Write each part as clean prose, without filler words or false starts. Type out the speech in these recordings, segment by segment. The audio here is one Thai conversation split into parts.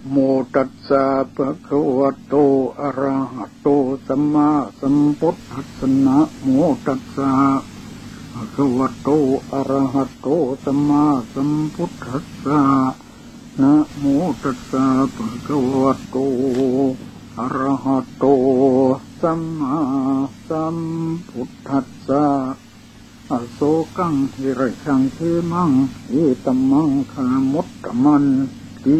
โมตัสสะภะคะวะโตอะระหะโตสัมมาสัมพุทธัสสะนะโมตัสสะภะคะวะโตอะระหะโตสัมมาสัมพุทธัสสะนะโมตัสสะภะคะวะโตอะระหะโตสัมมาสัมพุทธัสสะอโศกังหิริชังเทมังอิตมังคามุตตมันติ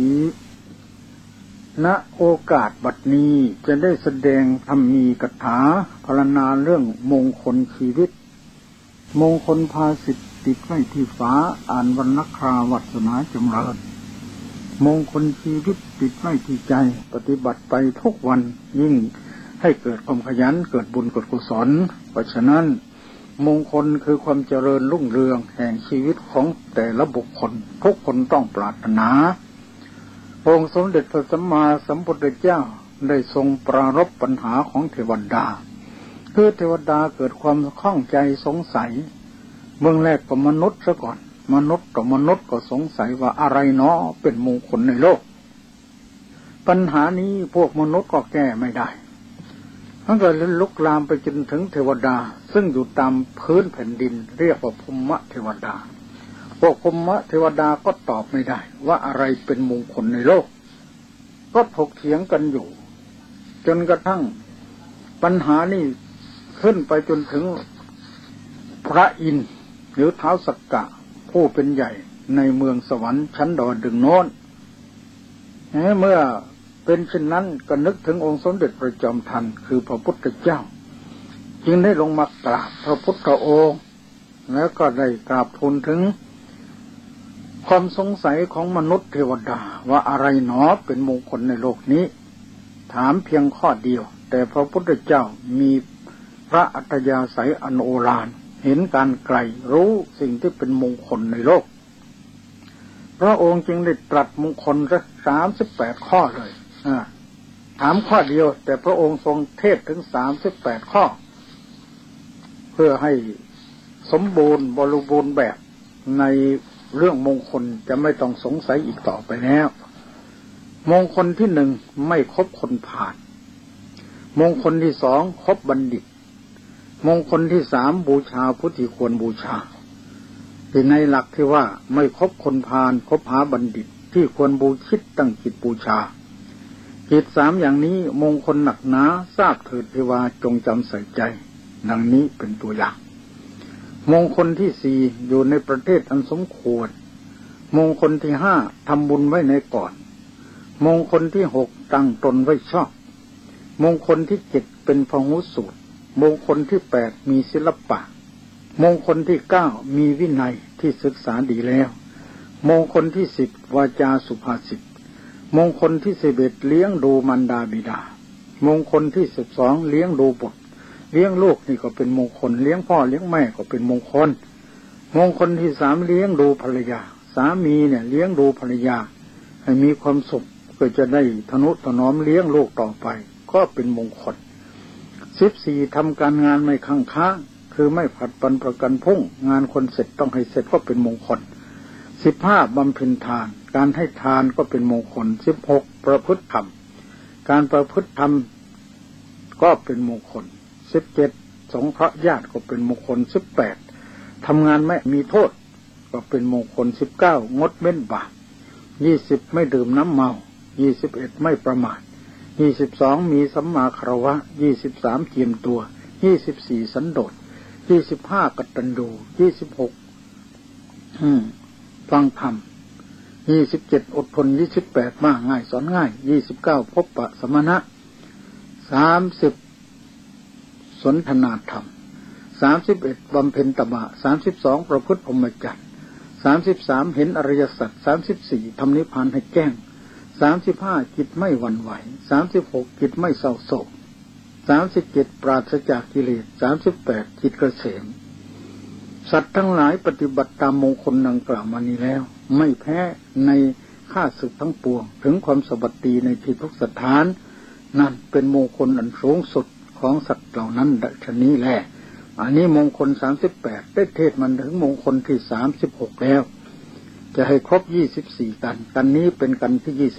ณโอกาสบัดนี้จะได้แสดงธรรมีกถาพรรณนาเรื่องมงคลชีวิตมงคลภาสิทธิติดไว้ที่ฝาอ่านวรรณคราวัสนาจำเริญมงคลชีวิตติดไว้ที่ใจปฏิบัติไปทุกวันยิ่งให้เกิดความขยันเกิดบุญเกิดกุศลเพราะฉะนั้นมงคลคือความเจริญรุ่งเรืองแห่งชีวิตของแต่ละบุคคลทุกคนต้องปรารถนาองค์สมเด็จพระสัมมาสัมพุทธเจ้าได้ทรงปรารภปัญหาของเทวดาคือเทวดาเกิดความข้องใจสงสัยเบื้องแรกก็มนุษย์ซะก่อนมนุษย์ต่อมนุษย์ก็สงสัยว่าอะไรเนาะเป็นมงคลในโลกปัญหานี้พวกมนุษย์ก็แก้ไม่ได้มันก็ลุกลามไปจนถึงเทวดาซึ่งอยู่ตามพื้นแผ่นดินเรียกว่าภูมิเทวดาพวกภูมิเทวดาก็ตอบไม่ได้ว่าอะไรเป็นมงคลในโลกก็ถกเถียงกันอยู่จนกระทั่งปัญหานี้ขึ้นไปจนถึงพระอินทร์หรือท้าวสักกะผู้เป็นใหญ่ในเมืองสวรรค์ชั้นดาวดึงโน้นเมื่อเป็นเช่นนั้นก็นึกถึงองค์สมเด็จพระจอมไตรคือพระพุทธเจ้าจึงได้ลงมากราบพระพุทธองค์แล้วก็ได้กราบทูลถึงความสงสัยของมนุษย์เทวดาว่าอะไรหนอเป็นมงคลในโลกนี้ถามเพียงข้อเดียวแต่พระพุทธเจ้ามีพระอัธยาศัยอันโอฬารเห็นการไกลรู้สิ่งที่เป็นมงคลในโลกพระองค์จึงได้ตรัสมงคล38ข้อเลยถามข้อเดียวแต่พระองค์ทรงเทศถึง38ข้อเพื่อให้สมบูรณ์บริบูรณ์แบบในเรื่องมงคลจะไม่ต้องสงสัยอีกต่อไปแล้วมงคลที่1ไม่คบคนพาลมงคลที่2คบบัณฑิตมงคลที่3บูชาผู้ที่ควรบูชาที่ในหลักที่ว่าไม่คบคนพาลคบหาบัณฑิตที่ควรบูชิตตั้งจิตบูชาจิต3อย่างนี้มงคลหนักหนาทราบเถิดเทวาจงจำใส่ใจดังนี้เป็นตัวอย่างมงคลที่4อยู่ในประเทศอันสมควรมงคลที่5ทำบุญไว้ในก่อนมงคลที่6ตั้งตนไว้ชอบมงคลที่7เป็นพหุสูตรมงคลที่8มีศิลปะมงคลที่9มีวินัยที่ศึกษาดีแล้วมงคลที่10วาจาสุภาษิตมงคลที่11เลี้ยงดูมารดาบิดามงคลที่12เลี้ยงดูบุตรเลี้ยงลูกนี่ก็เป็นมงคลเลี้ยงพ่อเลี้ยงแม่ก็เป็นมงคลมงคลที่3เลี้ยงดูภรรยาสามีเนี่ยเลี้ยงดูภรรยาให้มีความสุขก็จะได้ทนุถนอมเลี้ยงลูกต่อไปก็เป็นมงคล14ทำการงานไม่ค้างค้างคือไม่ผัดปันประกันพรุ่งงานคนเสร็จต้องให้เสร็จก็เป็นมงคล15บำเพ็ญทานการให้ทานก็เป็นมงคล16ประพฤติธรรมการประพฤติธรรมก็เป็นมงคล17สงเคราะห์ญาติก็เป็นมงคล18ทำงานไม่มีโทษก็เป็นมงคล19งดเว้นบาป20ไม่ดื่มน้ำเมา21ไม่ประมาท22มีสัมมาคารวะ23เจียมตัว24สันโดษ25กตัญญู26ฟังธรรม27อดทน28มาง่ายสอนง่าย29พบปะสมณะ30สนทนาธรรม31บำเพ็ญตบะ32ประพฤติพรหมจรรย์33เห็นอริยสัจ34ทำนิพพานให้แจ้ง35จิตไม่หวั่นไหว36จิตไม่เศร้าโศก37ปราศจากกิเลส38จิตเกษมสัตว์ทั้งหลายปฏิบัติตามมงคลดังกล่าวมานี้แล้วไม่แพ้ในข้าศึกทั้งปวงถึงความสวัสดีในที่ทุกสถานนั่นเป็นมงคลอันสูงสุดของสัตว์เหล่านั้นดัชนี้แหละอันนี้มงคล38ได้เทศมันถึงมงคลที่36แล้วจะให้ครบ24กันนี้เป็นกันที่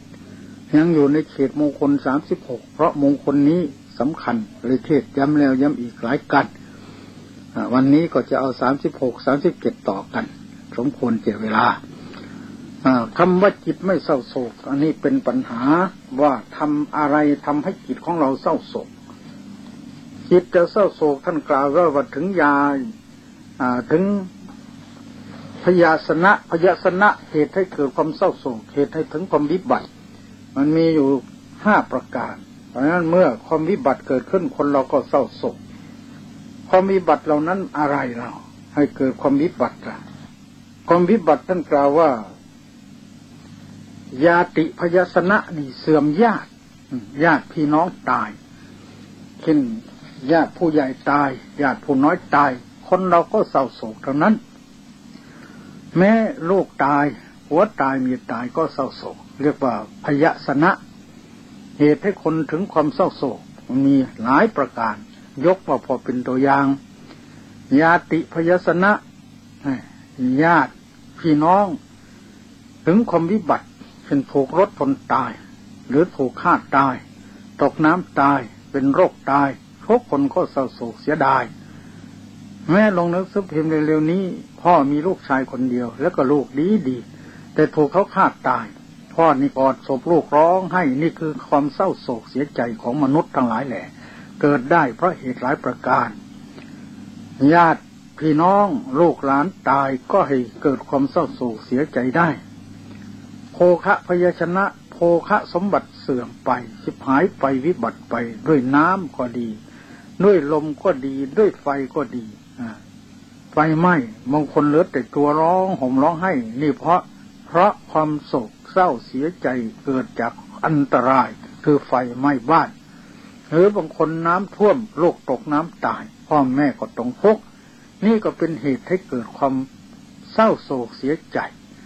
21ยังอยู่ในเขตมงคล36เพราะมงคลนี้สำคัญเลยเทศย้ำแล้วย้ำอีกหลายกันวันนี้ก็จะเอา36 37ต่อกันสมควรเจอเวลาคำว่าจิตไม่เศร้าโศกอันนี้เป็นปัญหาว่าทำอะไรทำให้จิตของเราเศร้าโศกจิตจะเศร้าโศกท่านกล่าวว่าถึงยาถึงพยาสนะเหตุให้เกิดความเศร้าโศกเหตุให้ถึงความวิบัติมันมีอยู่5ประการเพราะฉะนั้นเมื่อความวิบัติเกิดขึ้นคนเราก็เศร้าโศกความวิบัติเหล่านั้นอะไรเราให้เกิดความวิบัติความวิบัติท่านกล่าวว่ายาติพยาสนะนี่เสื่อมญาติพี่น้องตายเช่นญาติผู้ใหญ่ตายญาติผู้น้อยตายคนเราก็เศร้าโศกทั้งนั้นแม้ลูกตายผัวตายเมียตายก็เศร้าโศกเรียกว่าพยาสนะเหตุให้คนถึงความเศร้าโศกมีหลายประการยกมาพอเป็นตัวอย่างญาติพยาสนะญาติพี่น้องถึงความวิบัติเช่นถูกรถชนตายหรือถูกฆ่าตายตกน้ำตายเป็นโรคตายทุกคนก็เศร้าโศกเสียดายแม่ลงหนังสือพิมพ์เร็วๆนี้พ่อมีลูกชายคนเดียวแล้วก็ลูกดีแต่ถูกเขาฆ่าตายพ่อนี่กอดศพลูกร้องไห้นี่คือความเศร้าโศกเสียใจของมนุษย์ทั้งหลายแหละเกิดได้เพราะเหตุหลายประการญาติพี่น้องลูกหลานตายก็ให้เกิดความเศร้าโศกเสียใจได้โภคะพยาชนะโภคะสมบัติเสื่อมไปชิบหายไปวิบัติไปด้วยน้ำก็ดีด้วยลมก็ดีด้วยไฟก็ดีไฟไหม้บางคนเหลือแต่ตัวร้องห่มร้องไห้นี่เพราะความโศกเศร้าเสียใจเกิดจากอันตรายคือไฟไหม้บ้านหรือบางคนน้ำท่วมลูกตกน้ำตายพ่อแม่ก็ต้องทุกข์นี่ก็เป็นเหตุให้เกิดความเศร้าโศกเสียใจ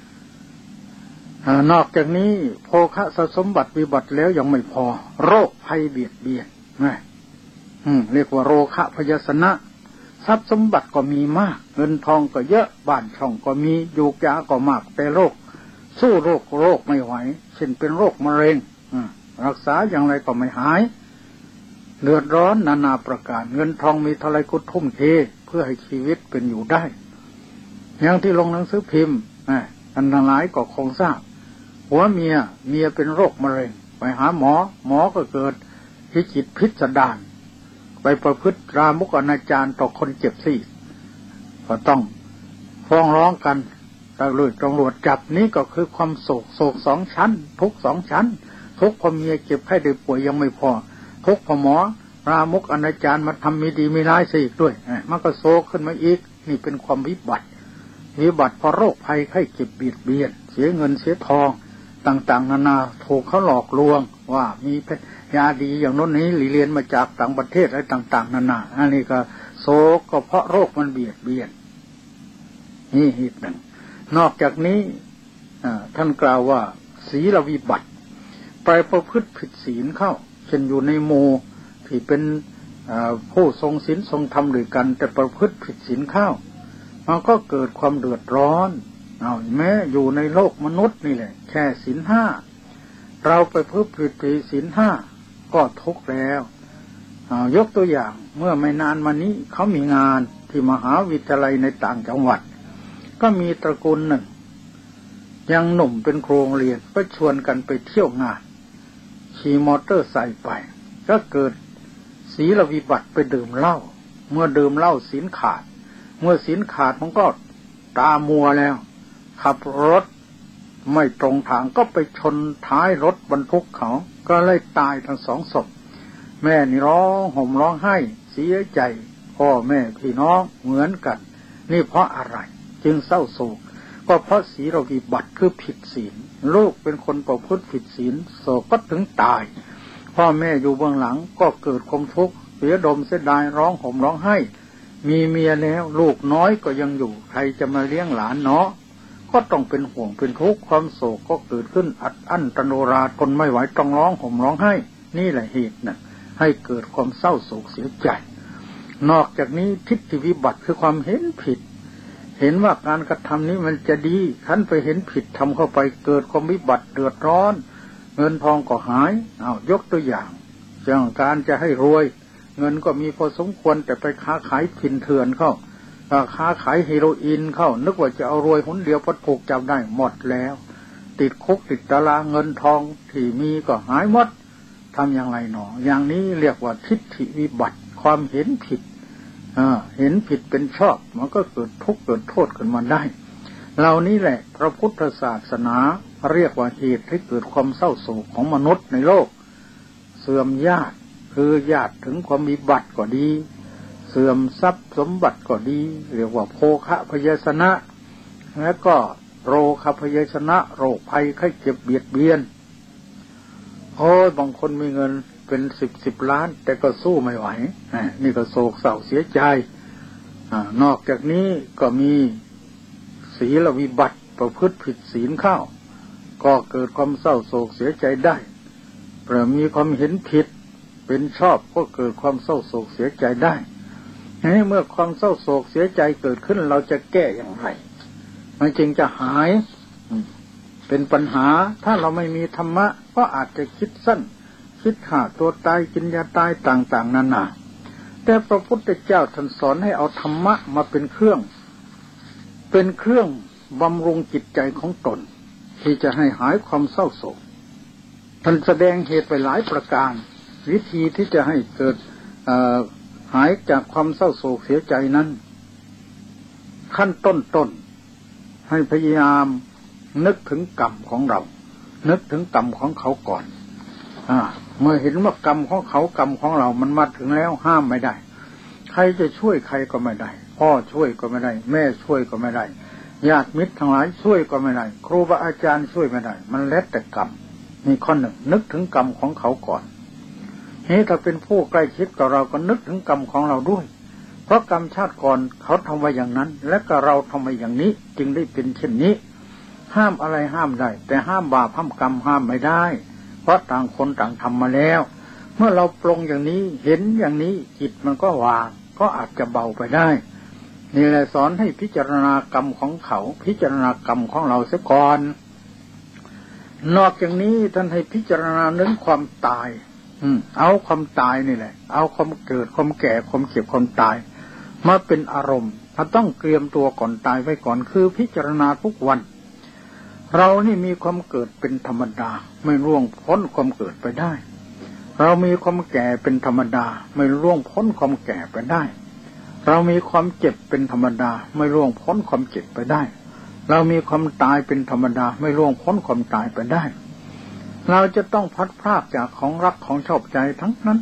นอกจากนี้โภคะสมบัติวิบัติแล้วยังไม่พอโรคภัยเบียดเบียนเรียกว่าโรคะพยาสนะทรัพย์สมบัติก็มีมากเงินทองก็เยอะบ้านช่องก็มียูกยาก็มากแต่โรคสู้โรคไม่ไหวเช่นเป็นโรคมะเร็งรักษาอย่างไรก็ไม่หายเดือดร้อนนานาประการเงินทองมีเท่าไรก็ทุ่มเทเพื่อให้ชีวิตเป็นอยู่ได้อย่างที่ลงหนังสือพิมพ์อันทั้งหลายก็คงทราบหัวเมียเป็นโรคมะเร็งไปหาหมอก็เกิดพิจิตพิสดารไปประพฤติรามกอนาจารต่อคนเจ็บสิก็ต้องฟ้องร้องกันตำรวจจับนี่ก็คือความโศก2 ชั้นทุกข์2 ชั้นทุกข์เพราะเมียเจ็บไข้ได้ป่วยยังไม่พอทุกข์เพราะหมอรามกอนาจารมาทำไม่ดีไม่ร้ายสิอีกด้วยมันก็โศกขึ้นมาอีกนี่เป็นความวิบัติเพราะโรคภัยไข้เจ็บเบียดเบียนเสียเงินเสียทองต่างๆนานาถูกเขาหลอกลวงว่ามียาดีอย่างโน้นนี้เรียนมาจากต่างประเทศอะไรต่างๆนานาอันนี้ก็โศกก็เพราะโรคมันเบียดเบียนนี่เหตุหนึ่งนอกจากนี้ท่านกล่าวว่าศีลวิบัติไปประพฤติผิดศีลเข้าเช่นอยู่ในหมู่ที่เป็นผู้ทรงศีลทรงธรรมด้วยกันแต่ประพฤติผิดศีลเข้ามันก็เกิดความเดือดร้อนแม้อยู่ในโลกมนุษย์นี่แหละแค่ศีล 5เราไปประพฤติผิดศีล 5ก็ทุกข์แล้วยกตัวอย่างเมื่อไม่นานมานี้เขามีงานที่มหาวิทยาลัยในต่างจังหวัดก็มีตระกูลหนึ่งยังหนุ่มเป็นครูโรงเรียนก็ชวนกันไปเที่ยวงานขี่มอเตอร์ไซค์ไปก็เกิดศีลวิบัติไปดื่มเหล้าเมื่อดื่มเหล้าศีลขาดเมื่อศีลขาดมันก็ตามัวแล้วขับรถไม่ตรงทางก็ไปชนท้ายรถบรรทุกเขาก็เลยตายทั้ง2 ศพแม่นี่ร้องห่มร้องไห้เสียใจพ่อแม่พี่น้องเหมือนกันนี่เพราะอะไรจึงเศร้าโศกก็เพราะศีลวิบัติคือผิดศีลลูกเป็นคนประพฤติผิดศีลโศกก็ถึงตายพ่อแม่อยู่เบื้องหลังก็เกิดความทุกข์เสียดมเสียดายร้องห่มร้องไห้มีเมียแล้วลูกน้อยก็ยังอยู่ใครจะมาเลี้ยงหลานเนาะก็ต้องเป็นห่วงเป็นทุกข์ความโศกก็เกิดขึ้นอัดอั้นตโนราทนไม่ไหวต้องร้องห่มร้องไห้นี่แหละเหตุนะให้เกิดความเศร้าโศกเสียใจนอกจากนี้ทิฏฐิวิบัติคือความเห็นผิดเห็นว่าการกระทำนี้มันจะดีขันไปเห็นผิดทำเข้าไปเกิดความวิบัติเดือดร้อนเงินทองก็หายยกตัวอย่างเรื่องการจะให้รวยเงินก็มีพอสมควรแต่ไปค้าขายผินเถื่อนเข้าค้าขายเฮโรอีนเข้านึกว่าจะเอารวยหนเดียวพอถูกจับได้หมดแล้วติดคุกติดตารางเงินทองที่มีก็หายหมดทำอย่างไรหนออย่างนี้เรียกว่าทิฏฐิวิบัติความเห็นผิดเห็นผิดเป็นชอบมันก็เกิดทุกข์เกิดโทษขึ้นมาได้เหล่านี้แหละพระพุทธศาสนาเรียกว่าเหตุให้เกิดความเศร้าโศกของมนุษย์ในโลกเสื่อมญาติคือญาติถึงความวิบัติก็ดีเสื่อมทรัพย์สมบัติก็ดีเรียกว่าโภคะพยาสนะและก็โรคพยาสนะโรคภัยไข้เจ็บเบียดเบียนบางคนมีเงินเป็นสิบล้านแต่ก็สู้ไม่ไหวนี่ก็โศกเศร้าเสียใจนอกจากนี้ก็มีศีลวิบัติประพฤติผิดศีลเข้าก็เกิดความเศร้าโศกเสียใจได้เพราะมีความเห็นผิดเป็นชอบก็เกิดความเศร้าโศกเสียใจได้เมื่อความเศร้าโศกเสียใจเกิดขึ้นเราจะแก้อย่างไรมันจึงจะหายเป็นปัญหาถ้าเราไม่มีธรรมะก็อาจจะคิดสั้นคิดฆ่าตัวตายกินยาตายต่างๆนานาแต่พระพุทธเจ้าท่านสอนให้เอาธรรมะมาเป็นเครื่องบำรุงจิตใจของตนที่จะให้หายความเศร้าโศกท่านแสดงเหตุไปหลายประการวิธีที่จะให้เกิดหายจากความเศร้าโศกเสียใจนั้นขั้นต้นให้พยายามนึกถึงกรรมของเรานึกถึงกรรมของเขาก่อนเมื่อเห็นว่ากรรมของเขากรรมของเรามันมาถึงแล้วห้ามไม่ได้ใครจะช่วยใครก็ไม่ได้พ่อช่วยก็ไม่ได้แม่ช่วยก็ไม่ได้ญาติมิตรทั้งหลายช่วยก็ไม่ได้ครูบาอาจารย์ช่วยไม่ได้มันแล้วแต่กรรมมีข้อหนึ่งนึกถึงกรรมของเขาก่อนถ้าเป็นผู้ใกล้ชิดกับเราก็นึกถึงกรรมของเราด้วยเพราะกรรมชาติก่อนเขาทำไว้อย่างนั้นและก็เราทำไว้อย่างนี้จึงได้เป็นเช่นนี้ห้ามอะไรห้ามได้แต่ห้ามบาปห้ามกรรมห้ามไม่ได้เพราะต่างคนต่างทำมาแล้วเมื่อเราปรงอย่างนี้เห็นอย่างนี้จิตมันก็วางก็อาจจะเบาไปได้นี่แหละสอนให้พิจารณากรรมของเขาพิจารณากรรมของเราเสียก่อนนอกจากนี้ท่านให้พิจารณาเรื่องความตายเอาความตายนี่แหละเอาความเกิดความแก่ความเจ็บความตายมาเป็นอารมณ์ถ้าต้องเตรียมตัวก่อนตายไว้ก่อนคือพิจารณาทุกวันเรานี่มีความเกิดเป็นธรรมดาไม่ล่วงพ้นความเกิดไปได้เรามีความแก่เป็นธรรมดาไม่ล่วงพ้นความแก่ไปได้เรามีความเจ็บเป็นธรรมดาไม่ล่วงพ้นความเจ็บไปได้เรามีความตายเป็นธรรมดาไม่ล่วงพ้นความตายไปได้เราจะต้องพัดพรากจากของรักของชอบใจทั้งนั้น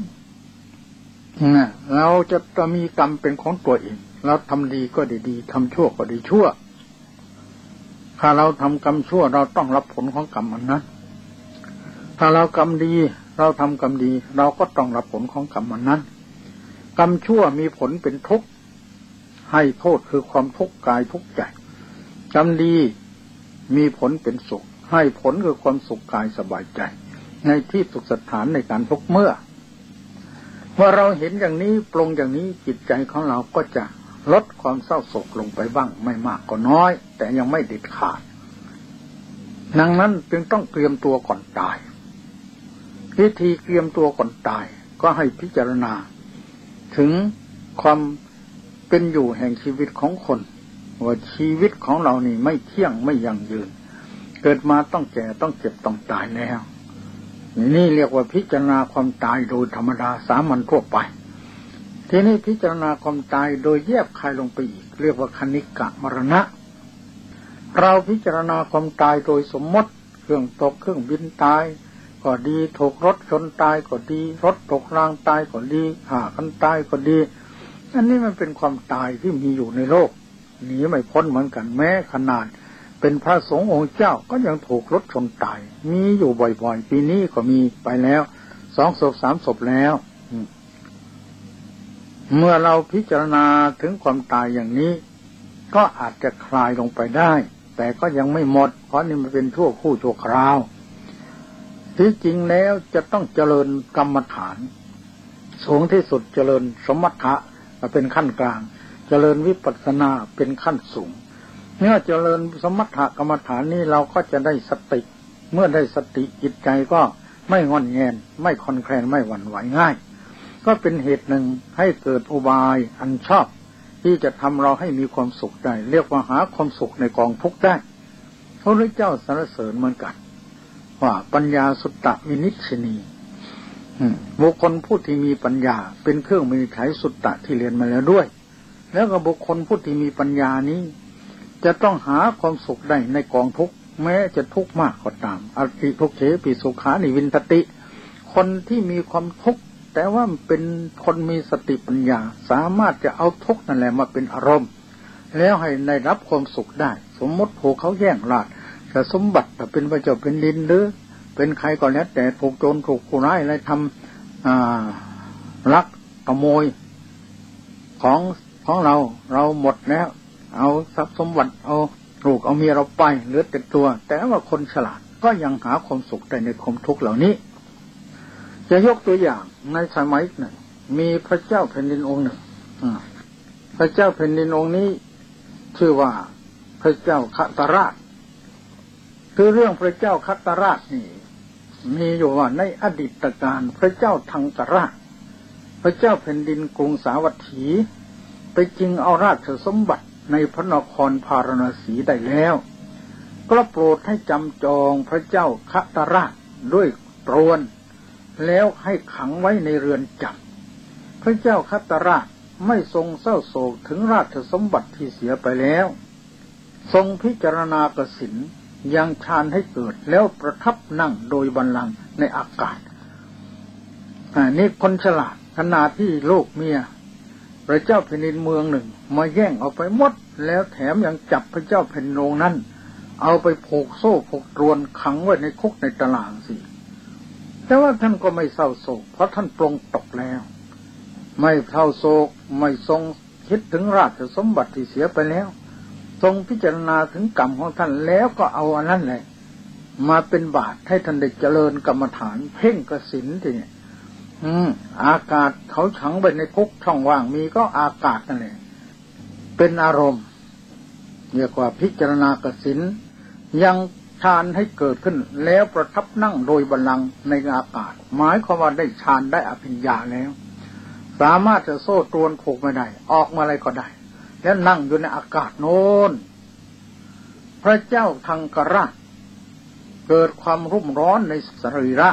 เราจะมีกรรมเป็นของตัวเองเราทำดีก็ได้ดีทำชั่วก็ได้ชั่วถ้าเราทำกรรมชั่วเราต้องรับผลของกรรมนั้นถ้าเรากรรมดีเราทำกรรมดีเราก็ต้องรับผลของกรรมนั้นกรรมชั่วมีผลเป็นทุกข์ให้โทษคือความทุกข์กายทุกข์ใจกรรมดีมีผลเป็นสุขให้ผลคือความสุขกายสบายใจในที่สุขสถานในการทุกเมื่อเราเห็นอย่างนี้ปรงอย่างนี้จิตใจของเราก็จะลดความเศร้าโศกลงไปบ้างไม่มากก็น้อยแต่ยังไม่เด็ดขาดดังนั้นจึงต้องเตรียมตัวก่อนตายวิธีเตรียมตัวก่อนตายก็ให้พิจารณาถึงความเป็นอยู่แห่งชีวิตของคนว่าชีวิตของเรานี่ไม่เที่ยงไม่ยั่งยืนเกิดมาต้องแก่ต้องเจ็บต้องตายแล้วนี่เรียกว่าพิจารณาความตายโดยธรรมดาสามัญทั่วไปทีนี้พิจารณาความตายโดยแยบคายลงไปอีกเรียกว่าคณิกะมรณะเราพิจารณาความตายโดยสมมติเครื่องตกเครื่องบินตายก็ดีถูกรถชนตายก็ดีรถตกรางตายก็ดีฆ่ากันตายก็ดีอันนี้มันเป็นความตายที่มีอยู่ในโลกหนีไม่พ้นเหมือนกันแม้ขนาดเป็นพระสงฆ์องค์เจ้าก็ยังถูกรถชนตายมีอยู่บ่อยๆปีนี้ก็มีไปแล้ว2 ศพ 3 ศพแล้วเมื่อเราพิจารณาถึงความตายอย่างนี้ก็อาจจะคลายลงไปได้แต่ก็ยังไม่หมดเพราะนี่มันเป็นชั่วคู่ชั่วคราวที่จริงแล้วจะต้องเจริญกรรมฐานสูงที่สุดเจริญสมถะเป็นขั้นกลางเจริญวิปัสสนาเป็นขั้นสูงเมื่อเจริญสมถกรรมฐานนี้เราก็จะได้สติเมื่อได้สติจิตใจก็ไม่งอนแงนไม่คลอนแคลนไม่หวั่นไหวง่ายก็เป็นเหตุหนึ่งให้เกิดอุบายอันชอบที่จะทำเราให้มีความสุขได้เรียกว่าหาความสุขในกองทุกข์ได้พระพุทธเจ้าสรรเสริญเหมือนกันว่าปัญญาสุตตวินิชชินีบุคคลผู้ที่มีปัญญาเป็นเครื่องมือใช้สุตตะที่เรียนมาแล้วด้วยแล้วก็บุคคลผู้ที่มีปัญญานี้จะต้องหาความสุขได้ในกองทุกข์แม้จะทุกข์มากก็ตามอติทุกเขปิสุขานิวินทติคนที่มีความทุกข์แต่ว่าเป็นคนมีสติปัญญาสามารถจะเอาทุกข์นั่นแหละมาเป็นอารมณ์แล้วให้ได้รับความสุขได้สมมติถูกเขาแย่งราชแต่สมบัติเป็นพระเจ้าเป็นดินหรือเป็นใครก็แล้วแต่ถูกโจรถูกผู้ร้ายอะไรทำลักขโมยของเราหมดแล้วเอาทรัพย์สมบัติเอาลูกเอาเมียเราไปเหลือแต่ตัวแต่ว่าคนฉลาดก็ยังหาความสุขได้ในความทุกข์เหล่านี้จะยกตัวอย่างในสมัยหนึ่งมีพระเจ้าแผ่นดินองค์หนึ่งพระเจ้าแผ่นดินองค์นี้ชื่อว่าพระเจ้าคัตราชคือเรื่องพระเจ้าคัตราชนี่มีอยู่ว่าในอดีตการพระเจ้าทังกราชพระเจ้าแผ่นดินกรุงสาวัตถีไปจึงเอาราชสมบัติในพระนครพาราณสีได้แล้วก็โปรดให้จำจองพระเจ้าคัตราชด้วยตรวนแล้วให้ขังไว้ในเรือนจำพระเจ้าคัตราชไม่ทรงเศร้าโศกถึงราชสมบัติที่เสียไปแล้วทรงพิจารณากสินยังฌานให้เกิดแล้วประทับนั่งโดยบัลลังก์ในอากาศนี่คนฉลาดขณะที่ลูกเมียพระเจ้าแผ่นดินเมืองหนึ่งมาแย่งเอาไปหมดแล้วแถมยังจับพระเจ้าแผ่นดินองค์นั้นเอาไปผูกโซ่ผูกตรวนขังไว้ในคุกในตารางสิแต่ว่าท่านก็ไม่เศร้าโศกเพราะท่านปลงตกแล้วไม่เศร้าโศกไม่ทรงคิดถึงราชสมบัติที่เสียไปแล้วทรงพิจารณาถึงกรรมของท่านแล้วก็เอาอันนั้นแหละมาเป็นบาตรให้ท่านได้เจริญกรรมฐานเพ่งกสิณทีนี้อากาศเขาขังไว้ในคุกช่องว่างมีก็อากาศนั่นแหละเป็นอารมณ์เรียกว่าพิจารณากสิณยังฌานให้เกิดขึ้นแล้วประทับนั่งโดยบัลลังก์ในอากาศหมายความว่าได้ฌานได้อภิญญาแล้วสามารถจะโซ่ตรวนผูกไม่ได้ออกมาอะไรก็ได้แล้วนั่งอยู่ในอากาศโน้นพระเจ้าทังกราชเกิดความรุ่มร้อนในสรีระ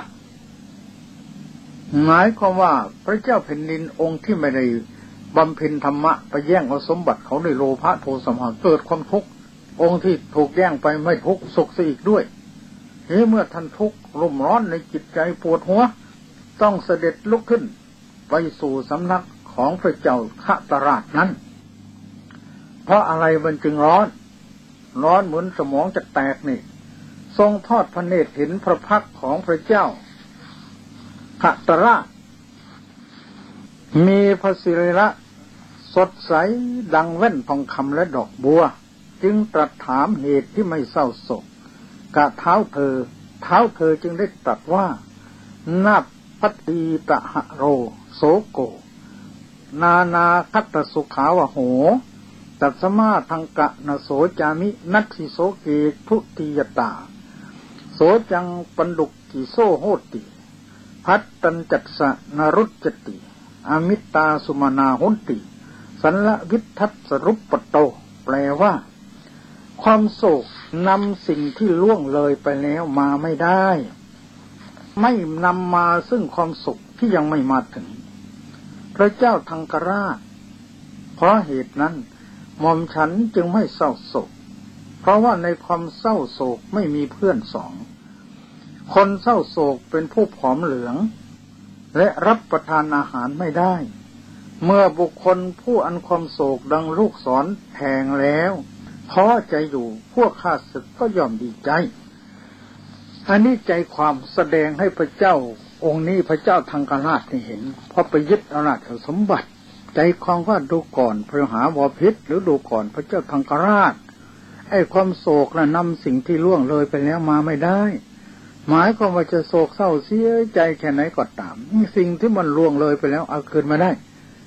หมายความว่าพระเจ้าแผ่นดินองค์ที่ไม่ได้บำเพ็ญธรรมะไปแย่งเอาสมบัติเขาด้วยโลภะโทสะโมหะเกิดความทุกข์องค์ที่ถูกแย่งไปไม่ทุกข์สุขอีกด้วยเมื่อท่านทุกข์รุ่มร้อนในจิตใจปวดหัวต้องเสด็จลุกขึ้นไปสู่สำนักของพระเจ้าคัตราชนั้นเพราะอะไรมันจึงร้อนเหมือนสมองจะแตกนี่ทรงทอดพระเนตรเห็นพระพักตร์ของพระเจ้าคัตราชมีพระศิริสดใสดังแว่นทองคำและดอกบัวจึงตรัสถามเหตุที่ไม่เศร้าโศกกับเท้าเธอจึงได้ตรัสว่านาพัตติตะหะโรโสโกนาคัตตสุขาวะโหตัสมาทังกะนโสจามินัตถิโสเกทุติยตาโสจังปันดุกิโสโหติพัตตัญจัสสะนรุจจติอมิตตาสุมานาหุนติสันละวิทัสสรุปปโตแปลว่าความโศกนำสิ่งที่ล่วงเลยไปแล้วมาไม่ได้ไม่นำมาซึ่งความสุขที่ยังไม่มาถึงพระเจ้าทังกราชเพราะเหตุนั้นหม่อมฉันจึงไม่เศร้าโศกเพราะว่าในความเศร้าโศกไม่มีเพื่อนสองคนเศร้าโศกเป็นผู้ผอมเหลืองและรับประทานอาหารไม่ได้เมื่อบุคคลผู้อันความโศกดังลูกศรแทงแล้วพอใจอยู่พวกข้าศึกก็ย่อมดีใจอันนี้ใจความแสดงให้พระเจ้าองค์นี้พระเจ้าทังกราชได้เห็นเพราะไปยึดอำนาจสมบัติใจความว่าดูก่อนพระมหาบพิตรหรือดูก่อนพระเจ้าทังกราชไอ้ความโศกน่ะนำสิ่งที่ล่วงเลยไปแล้วมาไม่ได้หมายความว่าจะโศกเศร้าเสียใจแค่ไหนก็ตามสิ่งที่มันล่วงเลยไปแล้วเอาคืนมาได้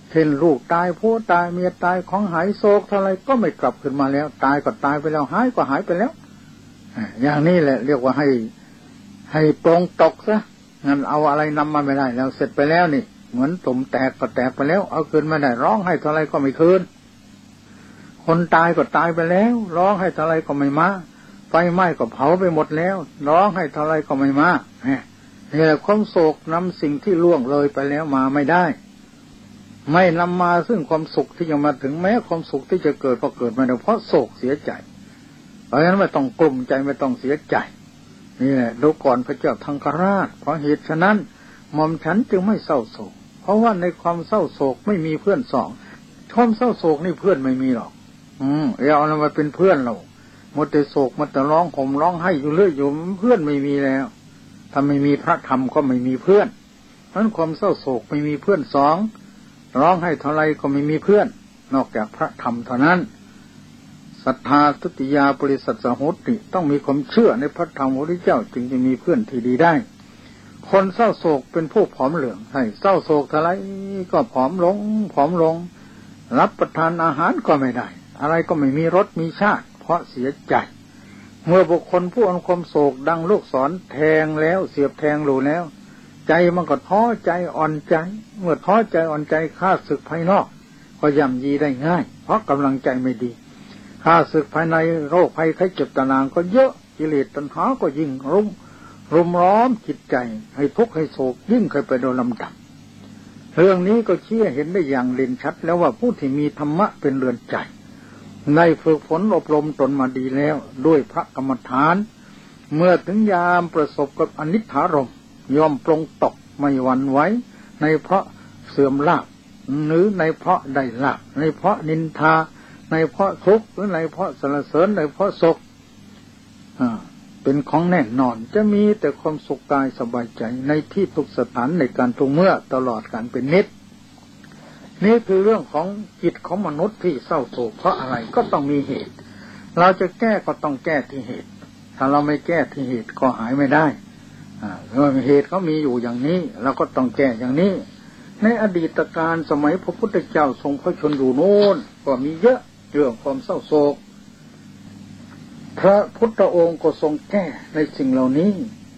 เช่นลูกตายผัวตายเมียตายของหายโศกเท่าไรก็ไม่กลับขึ้นมาแล้วตายก็ตายไปแล้วหายก็หายไปแล้วอย่างนี้แหละเรียกว่าให้ปรงตกซะงั้นเอาอะไรนำมาไม่ได้แล้วเสร็จไปแล้วนี่เหมือนตุ่มแตกก็แตกไปแล้วเอาคืนไม่ได้ร้องให้เท่าไรก็ไม่คืนคนตายก็ตายไปแล้วร้องให้เท่าไรก็ไม่มาไฟไหม้ก็เผาไปหมดแล้วร้องให้เท่าไรก็ไม่มานี่แหละความโศกนำสิ่งที่ล่วงเลยไปแล้วมาไม่ได้ไม่นำมาซึ่งความสุขที่จะมาถึงแม้ความสุขที่จะเกิดก็เกิดมาเพราะโศกเสียใจเพราะฉะนั้นไม่ต้องกลุ้มใจไม่ต้องเสียใจนี่แหละดูก่อนพระเจ้าทังคราชเพราะเหตุฉะนั้นหม่อมฉันจึงไม่เศร้าโศกเพราะว่าในความเศร้าโศกไม่มีเพื่อนสองความเศร้าโศกนี่เพื่อนไม่มีหรอกเอาอะไรมาเป็นเพื่อนเราหมดแต่โศกหมดแต่ร้องห่มร้องไห้อยู่เรื่อยอยู่เพื่อนไม่มีแล้วถ้าไม่มีพระธรรมก็ไม่มีเพื่อนเพราะความเศร้าโศกไม่มีเพื่อนสองร้องให้เท่าไรก็ไม่มีเพื่อนนอกจากพระธรรมเท่านั้นศรัทธาทุติยาปริสัทสหุติต้องมีความเชื่อในพระธรรมของพระพุทธเจ้าจึงจะมีเพื่อนที่ดีได้คนเศร้าโศกเป็นผู้ผอมเหลืองให้เศร้าโศกเท่าไรก็ผอมลงรับประทานอาหารก็ไม่ได้อะไรก็ไม่มีรสมีชาติเพราะเสียใจเมื่อบุคคลผู้อันความโศกดังลูกศรแทงแล้วเสียบแทงรูแล้วใจมันก็ท้อใจอ่อนใจเมื่อท้อใจอ่อนใจข้าศึกภายนอกก็ย่ำยีได้ง่ายเพราะกำลังใจไม่ดีข้าศึกภายในโรคภัยไข้เจ็บตารางก็เยอะกิเลสตัณหาก็ยิ่งรุมล้อมจิตใจให้ทุกข์ให้โศกยิ่งเคยไปโดยลำดับเรื่องนี้ก็ชี้เห็นได้อย่างเด่นชัดแล้วว่าผู้ที่มีธรรมะเป็นเรือนใจในฝึกฝนอบรมตนมาดีแล้วด้วยพระกรรมฐานเมื่อถึงยามประสบกับอนิจฐารมณ์ยอมปรงตกไม่หวั่นไหวในเพราะเสื่อมลาภหรือในเพราะได้ลาภในเพราะนินทาในเพราะทุกข์หรือในเพราะสรรเสริญในเพราะสุขเป็นของแน่นอนจะมีแต่ความสุขกายสบายใจในที่ทุกสถานในการทุกเมื่อตลอดการเป็นนิจนี่คือเรื่องของจิตของมนุษย์ที่เศร้าโศกเพราะอะไรก็ต้องมีเหตุเราจะแก้ก็ต้องแก้ที่เหตุถ้าเราไม่แก้ที่เหตุก็หายไม่ได้เหตุเขามีอยู่อย่างนี้เราก็ต้องแก้อย่างนี้ในอดีตการสมัยพระพุทธเจ้าทรงพระชนอยู่โน้นก็มีเยอะเรื่องความเศร้าโศกพระพุทธองค์ก็ทรงแก้ในสิ่งเหล่านี้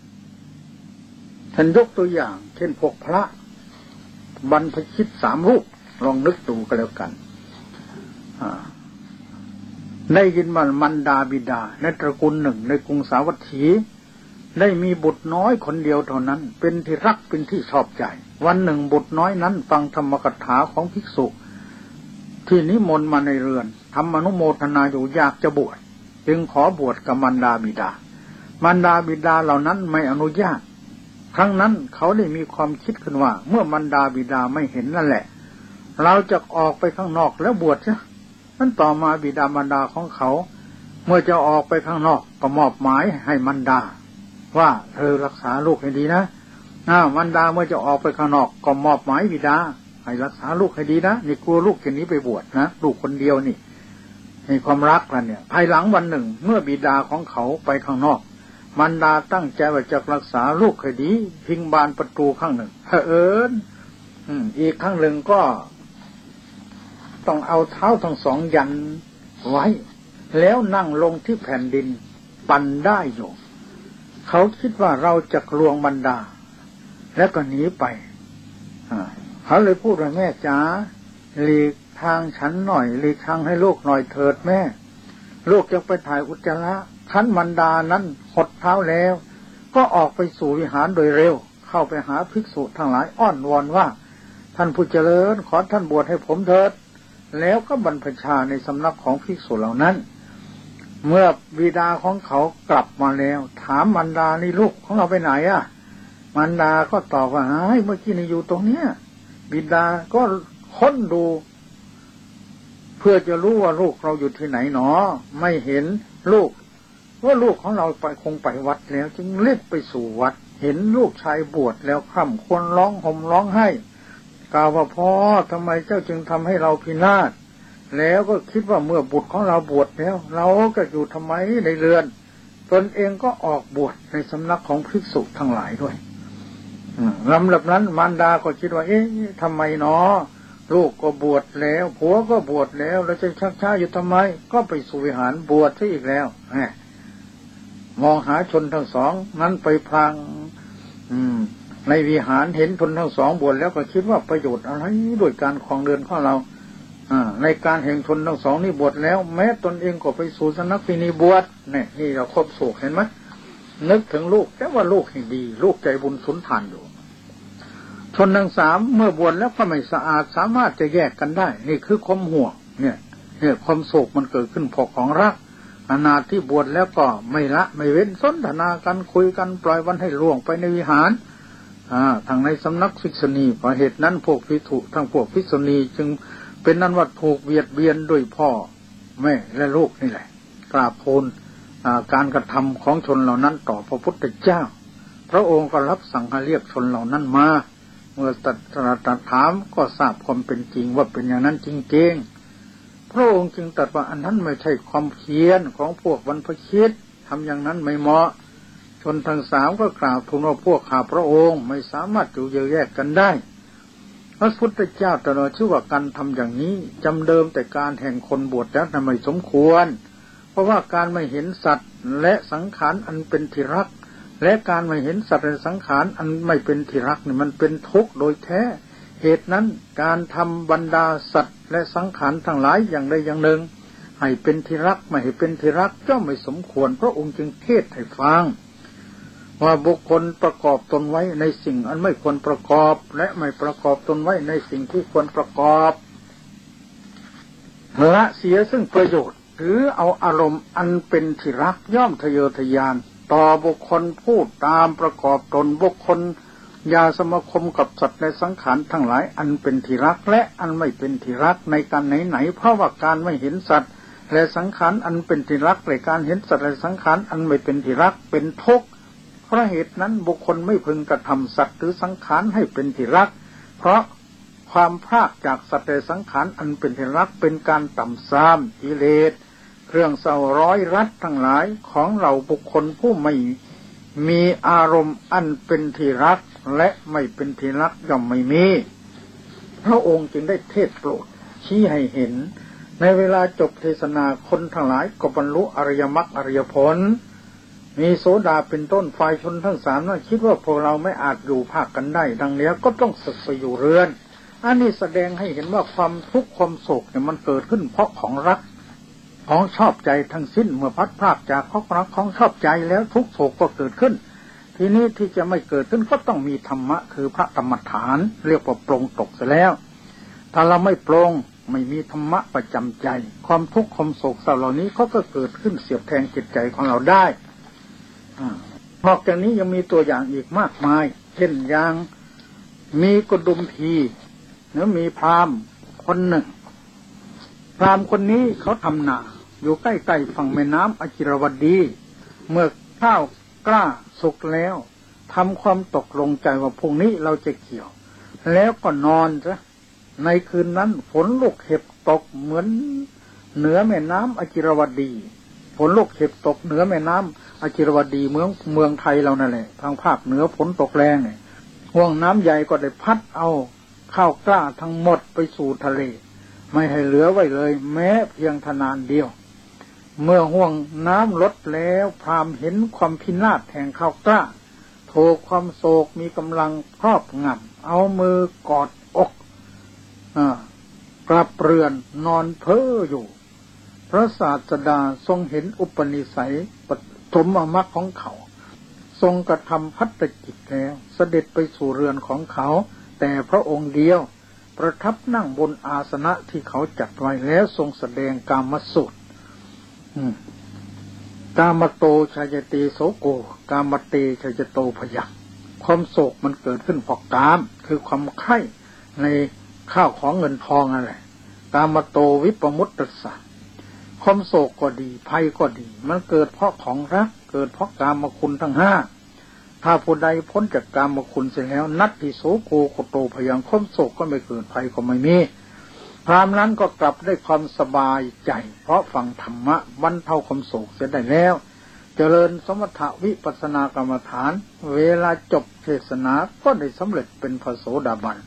ท่านยกตัวอย่างเช่นพวกพระบรรพชิต3 รูปลองนึกดูก็แล้วกันได้ยินว่ามันดาบิดาในตระกูลหนึ่งในกรุงสาวัตถีได้มีบุตรน้อยคนเดียวเท่านั้นเป็นที่รักเป็นที่ชอบใจวันหนึ่งบุตรน้อยนั้นฟังธรรมกถาของภิกษุที่นิมนต์มาในเรือนทำอนุโมทนาอยู่อยากจะบวชจึงขอบวชกับมันดาบิดามารดาบิดาเหล่านั้นไม่อนุญาตครั้งนั้นเขาได้มีความคิดขึ้นว่าเมื่อมารดาบิดาไม่เห็นนั่นแหละเราจะออกไปข้างนอกแล้วบวชซะนั้นต่อมาบิดามารดาของเขาเมื่อจะออกไปข้างนอกก็มอบหมายให้มารดาว่าเธอรักษาลูกให้ดีนะมารดาเมื่อจะออกไปข้างนอกก็มอบหมายบิดาให้รักษาลูกให้ดีนะนี่กลัวลูกจะหนีไปบวชนะลูกคนเดียวนี่ในความรักกันเนี่ยภายหลังวันหนึ่งเมื่อบิดาของเขาไปข้างนอกมารดาตั้งใจว่าจะรักษาลูกให้ดีพิงบานประตูข้างหนึ่งอีกข้างหนึ่งก็ต้องเอาเท้าทั้ง 2ยันไว้แล้วนั่งลงที่แผ่นดินปั่นได้อยู่เขาคิดว่าเราจะลวงบรรดาแล้วก็หนีไปเขาเลยพูดว่าแม่จ๋าหลีกทางฉันหน่อยหลีกทางให้ลูกหน่อยเถิดแม่ลูกจะไปถ่ายอุจจาระท่านบรรดานั้นหดเท้าแล้วก็ออกไปสู่วิหารโดยเร็วเข้าไปหาภิกษุทั้งหลายอ้อนวอนว่าท่านผู้เจริญขอท่านบวชให้ผมเถิดแล้วก็บรรพชาในสำนักของภิกษุเหล่านั้นเมื่อบิดาของเขากลับมาแล้วถามมารดานี่ลูกของเราไปไหนมารดาก็ตอบว่าเมื่อกี้นี่อยู่ตรงเนี้ยบิดาก็ค้นดูเพื่อจะรู้ว่าลูกเราอยู่ที่ไหนหนอไม่เห็นลูกว่าลูกของเราไปคงไปวัดแล้วจึงรีบไปสู่วัดเห็นลูกชายบวชแล้วคร่ำครวญร้องห่มร้องไห้กล่าวว่าพ่อทำไมเจ้าจึงทำให้เราพินาศแล้วก็คิดว่าเมื่อบุตรของเราบวชแล้วเราก็อยู่ทำไมในเรือนตนเองก็ออกบวชในสำนักของภิกษุทั้งหลายด้วยลำดับนั้นมารดาก็คิดว่าทำไมเนาะลูกก็บวชแล้วผัวก็บวชแล้วแล้วจะชักช้าอยู่ทำไมก็ไปสู่วิหารบวชซะอีกแล้วมองหาชนทั้งสองนั้นไปพลางในวิหารเห็นชนทั้งสองบวชแล้วก็คิดว่าประโยชน์อะไรด้วยการครองเรือนของเราในการแห่งชนทั้งสองนี่บวชแล้วแม้ตนเองก็ไปสู่สำนักพินีบวชนี่เราครบโศกเห็นไหมนึกถึงลูกแต่ว่าลูกให้ดีลูกใจบุญสุนทานอยู่ชนทั้งสามเมื่อบวชแล้วก็ไม่สะอาดสามารถจะแยกกันได้นี่คือความห่วงเนี่ยความโศกมันเกิดขึ้นเพราะของรักขณะที่บวชแล้วก็ไม่ละไม่เว้นสนทนากันคุยกันปล่อยวันให้ล่วงไปในวิหารทางในสำนักภิกษุณีเพราะเหตุนั้นพวกภิกษุทั้งพวกภิกษุณีจึงเป็นนั้นว่าถูกเบียดเบียนด้วยพ่อแม่และลูกนี่แหละกราบทูลการกระทำของชนเหล่านั้นต่อพระพุทธเจ้าพระองค์ก็รับสั่งให้เรียกชนเหล่านั้นมาเมื่อตรัสถามก็ทราบความเป็นจริงว่าเป็นอย่างนั้นจริงๆพระองค์จึงตรัสว่าอันนั้นไม่ใช่ความเพียรของพวกบรรพชิตทำอย่างนั้นไม่เหมาะชนทั้งสามก็กล่าวทูลว่าพวกข้าพระองค์ไม่สามารถอยู่แยกกันได้พระพุทธเจ้าตรัสชื่อว่าการทำอย่างนี้จำเดิมแต่การแห่งคนบวชแล้วทำไมสมควรเพราะว่าการไม่เห็นสัตว์และสังขารอันเป็นที่รักและการไม่เห็นสัตว์และสังขารอันไม่เป็นที่รักนี่มันเป็นทุกข์โดยแท้เหตุนั้นการทำบรรดาสัตว์และสังขารทั้งหลายอย่างใดอย่างหนึ่งให้เป็นที่รักไม่ให้เป็นที่รักก็ไม่สมควรพระองค์จึงเทศให้ฟังว่าบุคคลประกอบตนไว้ในสิ่งอันไม่ควรประกอบและไม่ประกอบตนไว้ในสิ่งที่ควรประกอบละเสียซึ่งประโยชน์หรือเอาอารมณ์อันเป็นที่รักย่อมทะเยอทะยานต่อบุคคลพูดตามประกอบตนบุคคลอย่าสมาคมกับสัตว์ในสังขารทั้งหลายอันเป็นที่รักและอันไม่เป็นที่รักในการไหนๆเพราะว่าการไม่เห็นสัตว์และสังขารอันเป็นที่รักและการเห็นสัตว์และสังขารอันไม่เป็นที่รักเป็นทุกข์เพราะเหตุนั้นบุคคลไม่พึงกระทำสัตว์หรือสังขารให้เป็นที่รักเพราะความพรากจากสัตว์และสังขารอันเป็นที่รักเป็นการต่ำทรามกิเลสเครื่องเศร้าร้อยรัดทั้งหลายของเราบุคคลผู้ไม่มีอารมณ์อันเป็นที่รักและไม่เป็นที่รักย่อมไม่มีพระองค์จึงได้เทศโปรดชี้ให้เห็นในเวลาจบเทศนาคนทั้งหลายก็บรรลุอริยมรรคอริยผลมีโสดาเป็นต้นฝ่ายชนทั้งสามนั้นคิดว่าพวกเราไม่อาจอยู่ภาคกันได้ดังนี้ก็ต้องศึกไปอยู่เรือนอันนี้แสดงให้เห็นว่าความทุกข์ความโศกเนี่ยมันเกิดขึ้นเพราะของรักของชอบใจทั้งสิ้นเมื่อพัดพรากจากของรักของชอบใจแล้วทุกโศกก็เกิดขึ้นทีนี้ที่จะไม่เกิดขึ้นก็ต้องมีธรรมะคือพระกรรมฐานเรียกว่าปรงตกเสียแล้วถ้าเราไม่ปรงไม่มีธรรมะประจำใจความทุกข์ความโศกเศร้าเหล่านี้ก็เกิดขึ้นเสียบแทงจิตใจของเราได้นอกจากนี้ยังมีตัวอย่างอีกมากมายเช่นอย่างมีกดุมพีหรือมีพราหมณ์คนหนึ่งพราหมณ์คนนี้เขาทำนาอยู่ใกล้ๆฝั่งแม่น้ำอจิรวดีเมื่อข้าวกล้าสุกแล้วทำความตกลงใจว่าพรุ่งนี้เราจะเกี่ยวแล้วก็นอนซะในคืนนั้นฝนลูกเห็บตกเหมือนเหนือแม่น้ำอจิรวดีฝนลูกเห็บตกเหนือแม่น้ำอจิรวดีเมืองไทยเรานั่นแหละทางภาคเหนือฝนตกแรงเนี่ยห่วงน้ำใหญ่ก็ได้พัดเอาข้าวกล้าทั้งหมดไปสู่ทะเลไม่ให้เหลือไว้เลยแม้เพียงทนานเดียวเมื่อห่วงน้ำลดแล้วพราหมณ์เห็นความพินาศแห่งข้าวกล้าโศกความโศกมีกำลังครอบงำเอามือกอดอกกระเปรือนนอนเพ้ออยู่พระศาสดาทรงเห็นอุปนิสัยปฐมมรรคของเขาทรงกระทำภัตตกิจแล้วเสด็จไปสู่เรือนของเขาแต่พระองค์เดียวประทับนั่งบนอาสนะที่เขาจัดไว้แล้วทรงแสดงกามสูตรกามโตชายเตโสโกกามเตชายโตพยัคฆ์ความโศกมันเกิดขึ้นเพราะกามคือความใคร่ในข้าวของเงินทองอะไรกามโตวิปมุตตสัสความโศกก็ดีภัยก็ดีมันเกิดเพราะของรักเกิดเพราะกามคุณทั้งห้าถ้าผู้ใดพ้นจากกามคุณเสร็จแล้วนัตติโสโกโคโตพยัคฆ์ความโศกก็ไม่เกิดภัยก็ไม่มีพราหมณ์นั้นก็กลับได้ความสบายใจเพราะฟังธรรมะบรรเทาความโศกเสียได้แล้วเจริญสมถะวิปัสสนากรรมฐานเวลาจบเทศนาก็ได้สำเร็จเป็นพระโสดาบัน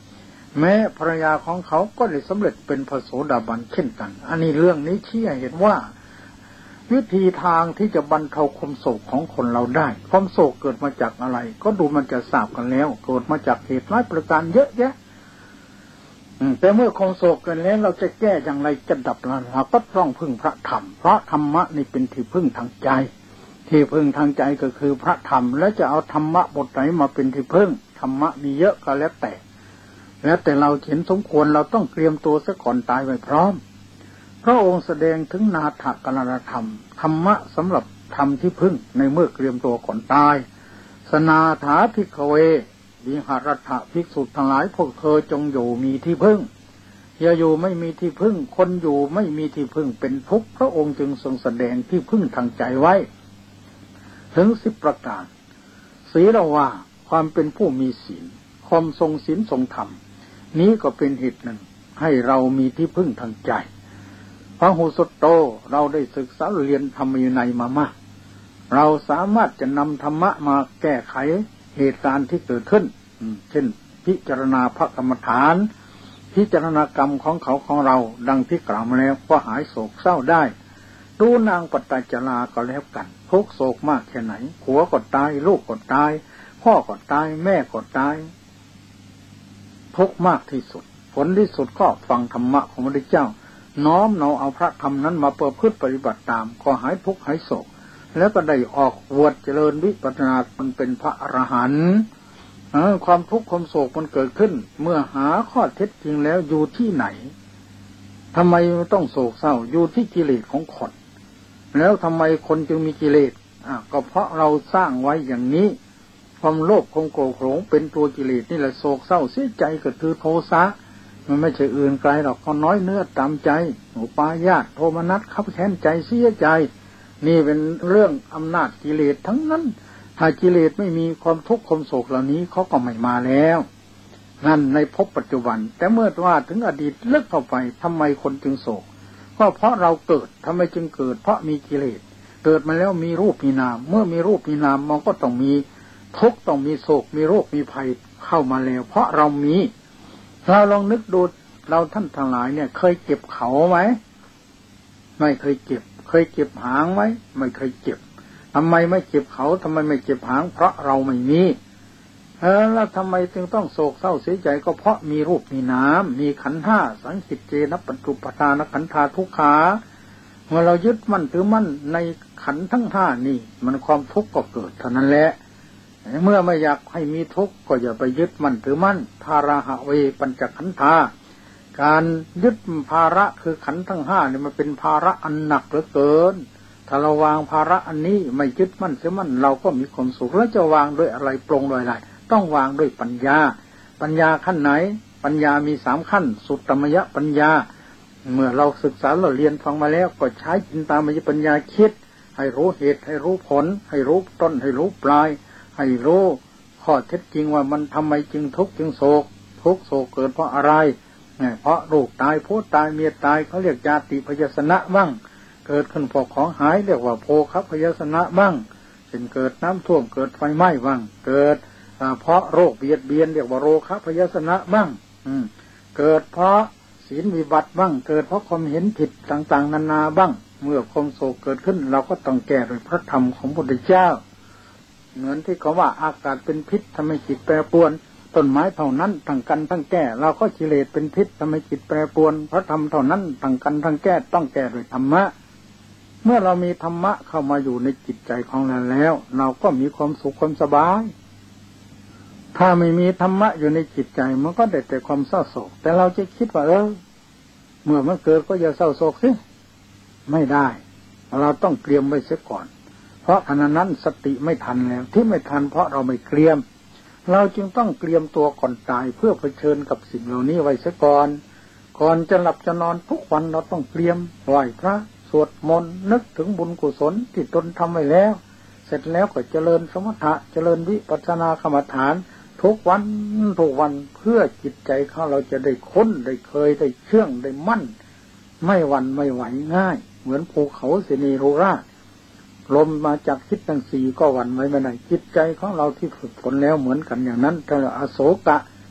แม้ภรรยาของเขาก็ได้สำเร็จเป็นพระโสดาบันเช่นกันอันนี้เรื่องนี้ชี้ให้เห็นว่าวิธีทางที่จะบรรเทาความโศกของคนเราได้ความโศกเกิดมาจากอะไรก็ดูมันจะทราบกันแล้วเกิดมาจากเหตุหลายประการเยอะแยะแต่เมื่อความโศกเกิดแล้วเราจะแก้อย่างไรจะดับเราก็ต้องพึ่งพระธรรมเพราะธรรมะนี่เป็นที่พึ่งทางใจที่พึ่งทางใจก็คือพระธรรมแล้วจะเอาธรรมะบทไหนมาเป็นที่พึ่งธรรมะมีเยอะก็แล้วแต่เราเห็นสมควรเราต้องเตรียมตัวซะก่อนตายไว้พร้อมพระองค์แสดงถึงนาถกนรธรรมธรรมะสำหรับธรรมที่พึ่งในเมื่อเตรียมตัวก่อนตายสนาถาภิกขเววิหารถะภิกษุทั้งหลายพวกเธอจงอยู่มีที่พึ่งอย่าอยู่ไม่มีที่พึ่งคนอยู่ไม่มีที่พึ่งเป็นทุกข์พระองค์จึงทรงแสดงที่พึ่งทางใจไว้ถึง10 ประการศีลว่าความเป็นผู้มีศีลความทรงศีลทรงธรรมนี้ก็เป็นเหตุหนึ่งให้เรามีที่พึ่งทางใจพระหูสุตโตเราได้ศึกษาเรียนธรรมวินัยมามากเราสามารถจะนำธรรมะมาแก้ไขเหตุการณ์ที่เกิดขึ้นเช่นพิจารณาพระกรรมฐานพิจารณากรรมของเขาของเราดังที่กล่าวมาแล้วก็หายโศกเศร้าได้ดูนางปตจราก็แล้วกันทุกโศกมากแค่ไหนผัวก็ตายลูกก็ตายพ่อก็ตายแม่ก็ตายทุกข์มากที่สุดผลที่สุดก็ฟังธรรมะของพระพุทธเจ้าน้อมเอาพระธรรมนั้นมาประพฤติปฏิบัติตามก็หายทุกข์หายโศกแล้วก็ได้ออกบวชเจริญวิปัสสนามันเป็นพระอรหันต์ความทุกข์ความโศกมันเกิดขึ้นเมื่อหาข้อเท็จจริงแล้วอยู่ที่ไหนทำไมต้องโศกเศร้าอยู่ที่กิเลสของคนแล้วทำไมคนจึงมีกิเลสก็เพราะเราสร้างไว้อย่างนี้ความโลภความโกรธหลงเป็นตัวกิเลสนี่แหละโศกเศร้าเสียใจก็คือโทสะมันไม่ใช่อื่นไกลหรอกก็น้อยเนื้อตามใจอุปาญาตโทมนัสขับแค้นใจเสียใจนี่เป็นเรื่องอำนาจกิเลสทั้งนั้นถ้ากิเลสไม่มีความทุกข์ความโศกเหล่านี้เขาก็ไม่มาแล้วนั่นในภพปัจจุบันแต่เมื่อว่าถึงอดีตลึกเข้าไปทำไมคนจึงโศกก็เพราะเราเกิดทำไมจึงเกิดเพราะมีกิเลสเกิดมาแล้วมีรูปมีนามเมื่อมีรูปมีนามมันก็ต้องมีทุกข์ต้องมีโศกมีโรคมีภัยเข้ามาแล้วเพราะเรามีเราลองนึกดูเราท่านทั้งหลายเนี่ยเคยเก็บเขาไหมไม่เคยเก็บเคยเก็บหางไหมไม่เคยเก็บทำไมไม่เก็บเขาทำไมไม่เก็บหางเพราะเราไม่มีแล้วทำไมจึงต้องโศกเศร้าเสียใจก็เพราะมีรูปมีนามมีขันธ์ห้าสังขิตเจนะปัจจุปทานขันธาทุกขาเมื่อเรายึดมั่นถือมั่นในขันธ์ทั้งห้านี่มันความทุกข์ก็เกิดเท่านั้นแหละเมื่อไม่อยากให้มีทุกข์ก็อย่าไปยึดมั่นถือมั่นภาระหะเวปัญจขันธาการยึดภาระคือขันธ์ทั้งห้านี่มันเป็นภาระอันหนักเหลือเกินถ้าเราวางภาระอันนี้ไม่ยึดมั่นถือมั่นเราก็มีความสุขแล้วจะวางด้วยอะไรปรงด้วยอะไรต้องวางด้วยปัญญาขั้นไหนปัญญามี3 ขั้นสุตตมยปัญญาเมื่อเราศึกษาเราเรียนฟังมาแล้วก็ใช้จินตามยปัญญาคิดให้รู้เหตุให้รู้ผลให้รู้ต้นให้รู้ปลายให้รู้ข้อเท็จจริงว่ามันทำไมจึงทุกข์จึงโศกทุกข์โศกเกิดเพราะอะไรเพราะลูกตายผัวตายเมียตายเขาเรียกญาติพยาสนะบ้างเกิดขึ้นพอของหายเรียกว่าโภคพยาสนะบ้างเป็นเกิดน้ำท่วมเกิดไฟไหม้บ้างเกิดเพราะโรคเบียดเบียนเรียกว่าโรคพยาสนะบ้างเกิดเพราะศีลวิบัติบ้างเกิดเพราะความเห็นผิดต่างๆนานาบ้างเมื่อความโศกเกิดขึ้นเราก็ต้องแก้ด้วยพระธรรมของพระพุทธเจ้าเหมือนที่เขาว่าอากาศเป็นพิษทำให้จิตแปรปรวนต้นไม้เท่านั้นทั้งกันทั้งแก้เราก็กิเลสเป็นพิษทำให้จิตแปรปรวนพระธรรมเท่านั้นทั้งกันทั้งแก้ต้องแก้ด้วยธรรมะเมื่อเรามีธรรมะเข้ามาอยู่ในจิตใจของเราแล้วเราก็มีความสุขความสบายถ้าไม่มีธรรมะอยู่ในจิตใจมันก็ได้แต่ความเศร้าโศกแต่เราจะคิดว่าเมื่อมันเกิดก็อย่าเศร้าโศกสิไม่ได้เราต้องเตรียมไว้เสียก่อนเพราะขณะนั้นสติไม่ทันแล้วที่ไม่ทันเพราะเราไม่เตรียมเราจึงต้องเตรียมตัวก่อนตายเพื่อเผชิญกับสิ่งเหล่านี้ไว้เสียก่อนจะหลับจะนอนทุกวันเราต้องเตรียมไหว้พระสวดมนต์นึกถึงบุญกุศลที่ตนทำไว้แล้วเสร็จแล้วก็เจริญสมถะเจริญวิปัสสนากรรมฐานทุกวันเพื่อจิตใจของเราจะได้ค้นได้เคยได้เชื่องได้มั่นไม่หวั่นไม่ไหวง่ายเหมือนภูเขาเสนีโรราชลมมาจากทิศทั้ง4ก็หวั่นไหวไม่ได้จิตใจของเราที่ฝึกฝนแล้วเหมือนกันอย่างนั้นถ้าอโศกะ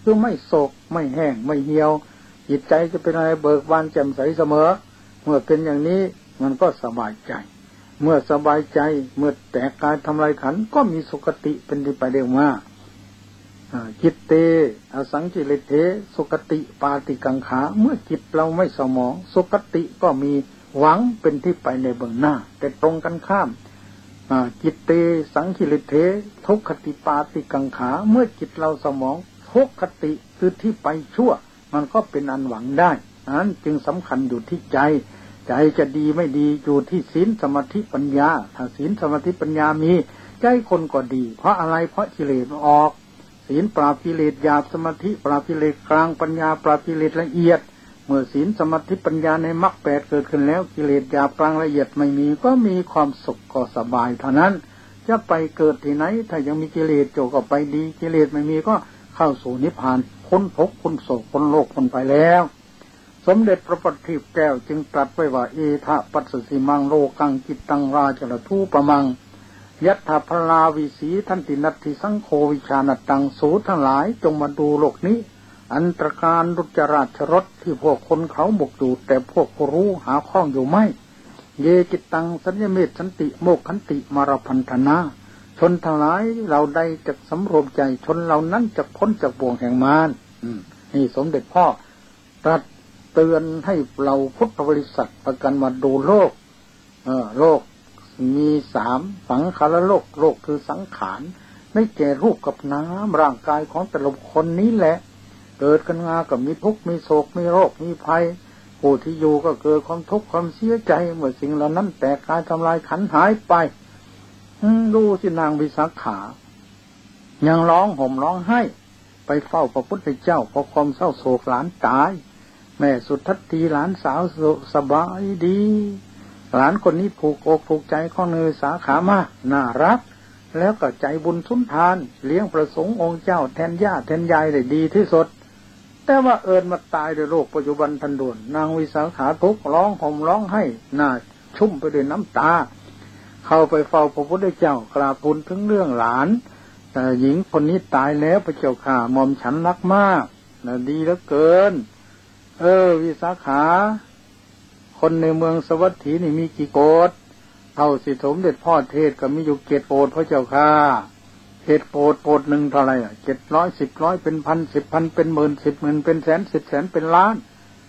คือไม่โศกไม่แห้งไม่เหี่ยวจิตใจจะเป็นอะไรเบิกบานแจ่มใสเสมอเมื่อเป็นอย่างนี้มันก็สบายใจเมื่อสบายใจเมื่อแตกกายทำลายขันธ์ก็มีสุคติเป็นที่ไปเรียกว่าจิตเตอสังกิเลเทสุคติปาติกังขาเมื่อจิตเราไม่สมองสุคติก็มีหวังเป็นที่ไปในเบื้องหน้าแต่ตรงกันข้ามจิตเตสังกิเลเททุกขติปาติกังขาเมื่อจิตเราสมองทุกขติคือที่ไปชั่วมันก็เป็นอันหวังได้นั้นจึงสำคัญอยู่ที่ใจใจจะดีไม่ดีอยู่ที่ศีลสมาธิปัญญาถ้าศีลสมาธิปัญญามีใจคนก็ดีเพราะอะไรเพราะกิเลสมันออกศีลปราบกิเลสหยาบสมาธิปราบกิเลสกลางปัญญาปราบกิเลสละเอียดเมื่อศีลสมาธิปัญญาในมรรค8เกิดขึ้นแล้วกิเลสหยาบกลางละเอียดไม่มีก็มีความสุขก็สบายเท่านั้นจะไปเกิดที่ไหนถ้ายังมีกิเลสโจก็ไปดีกิเลสไม่มีก็เข้าสู่นิพพานพ้นทุกข์พ้นโศกพ้นโลกพ้นไปแล้วสมเด็จพระปัจฉิมแก้วจึงตรัสไว้ว่าเอทะปัสสสิมังโลกังจิตตังราชละทูปมังยัตถพลาวิสีทันตินัตถิสังโฆวิชานตังสูทั้งหลายจงมาดูโลกนี้อันตรการรุจราชรสที่พวกคนเขาบกอยู่แต่พวกผู้รู้หาข้องอยู่ไม่เยจิตตังสัญญเมตสันติโมกขันติมารพันธนาชนทั้งหลายเราได้จักสำรวมใจชนเหล่านั้นจะพ้นจากบ่วงแห่งมารนี่สมเด็จพ่อตรัสเตือนให้เราพุทธบริษัทประกันมาดูโลกโลกมี3สังขารโลกโลกคือสังขารไม่แก่รูปกับน้ำร่างกายของแต่ละคนนี้แหละเกิดกันมากับมีทุกข์มีโศกมีโรคมีภัยผู้ที่อยู่ก็เกิดความทุกข์ความเสียใจเมื่อสิ่งเหล่านั้นแตกกายทำลายขันธ์หายไปดูสินางวิสาขายังร้องห่มร้องไห้ไปเฝ้าพระพุทธเจ้าเพราะความเศร้าโศกหลานตายแม่สุทัตตีหลานสาวสบายดีหลานคนนี้ผูกอกผูกใจของเนยสาขามากน่ารักแล้วก็ใจบุญสุนทานเลี้ยงประสงค์องค์เจ้าแทนย่าแทนยายได้ดีที่สุดแต่ว่าเอิญมาตายด้วยโรคปัจจุบันทันด่วนนางวิสาขาทุกข์ร้องห่มร้องไห้หน้าชุ่มไปด้วยน้ำตาเข้าไปเฝ้าพระพุทธเจ้ากราบทูลถึงเรื่องหลานแต่หญิงคนนี้ตายแล้วพระเจ้าค่ะหม่อมฉันรักมากดีเหลือเกินวิสาขาคนในเมืองสวัสถีนี่มีกี่โกฏเท่าสิสมเด็จพ่อเทศก็มีอยู่7โกฏพระเจ้าค่ะ7โกฏหนึ่งเท่าไหร่700 10เป็นพัน10,000เป็นหมื่น10หมื่นเป็นแสน10แสนเป็นล้าน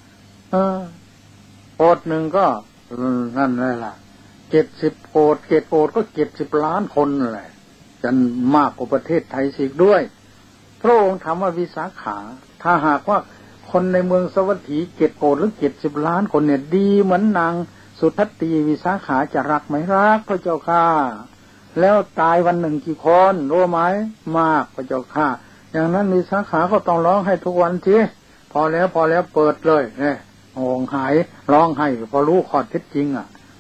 โกฏหนึ่งก็นั่นแหละ70โกฏ7โกฏก็70ล้านคนแหละจะมากกว่าประเทศไทยสิด้วยพระองค์ถามว่าวิสาขาถ้าหากว่าคนในเมืองสวัสถี7โกฏหรือ70ล้านคนเนี่ยดีเหมือนนางสุทัตตีวิสาขาจะรักไหมรักพระเจ้าค่ะแล้วตายวันหนึ่งกี่คนรู้ไหมมากพระเจ้าค่ะอย่างนั้นวิสาขาก็ต้องร้องให้ทุกวันทีพอแล้วเปิดเลยเนี่ยร้องให้พอรู้ข้อเท็จจริง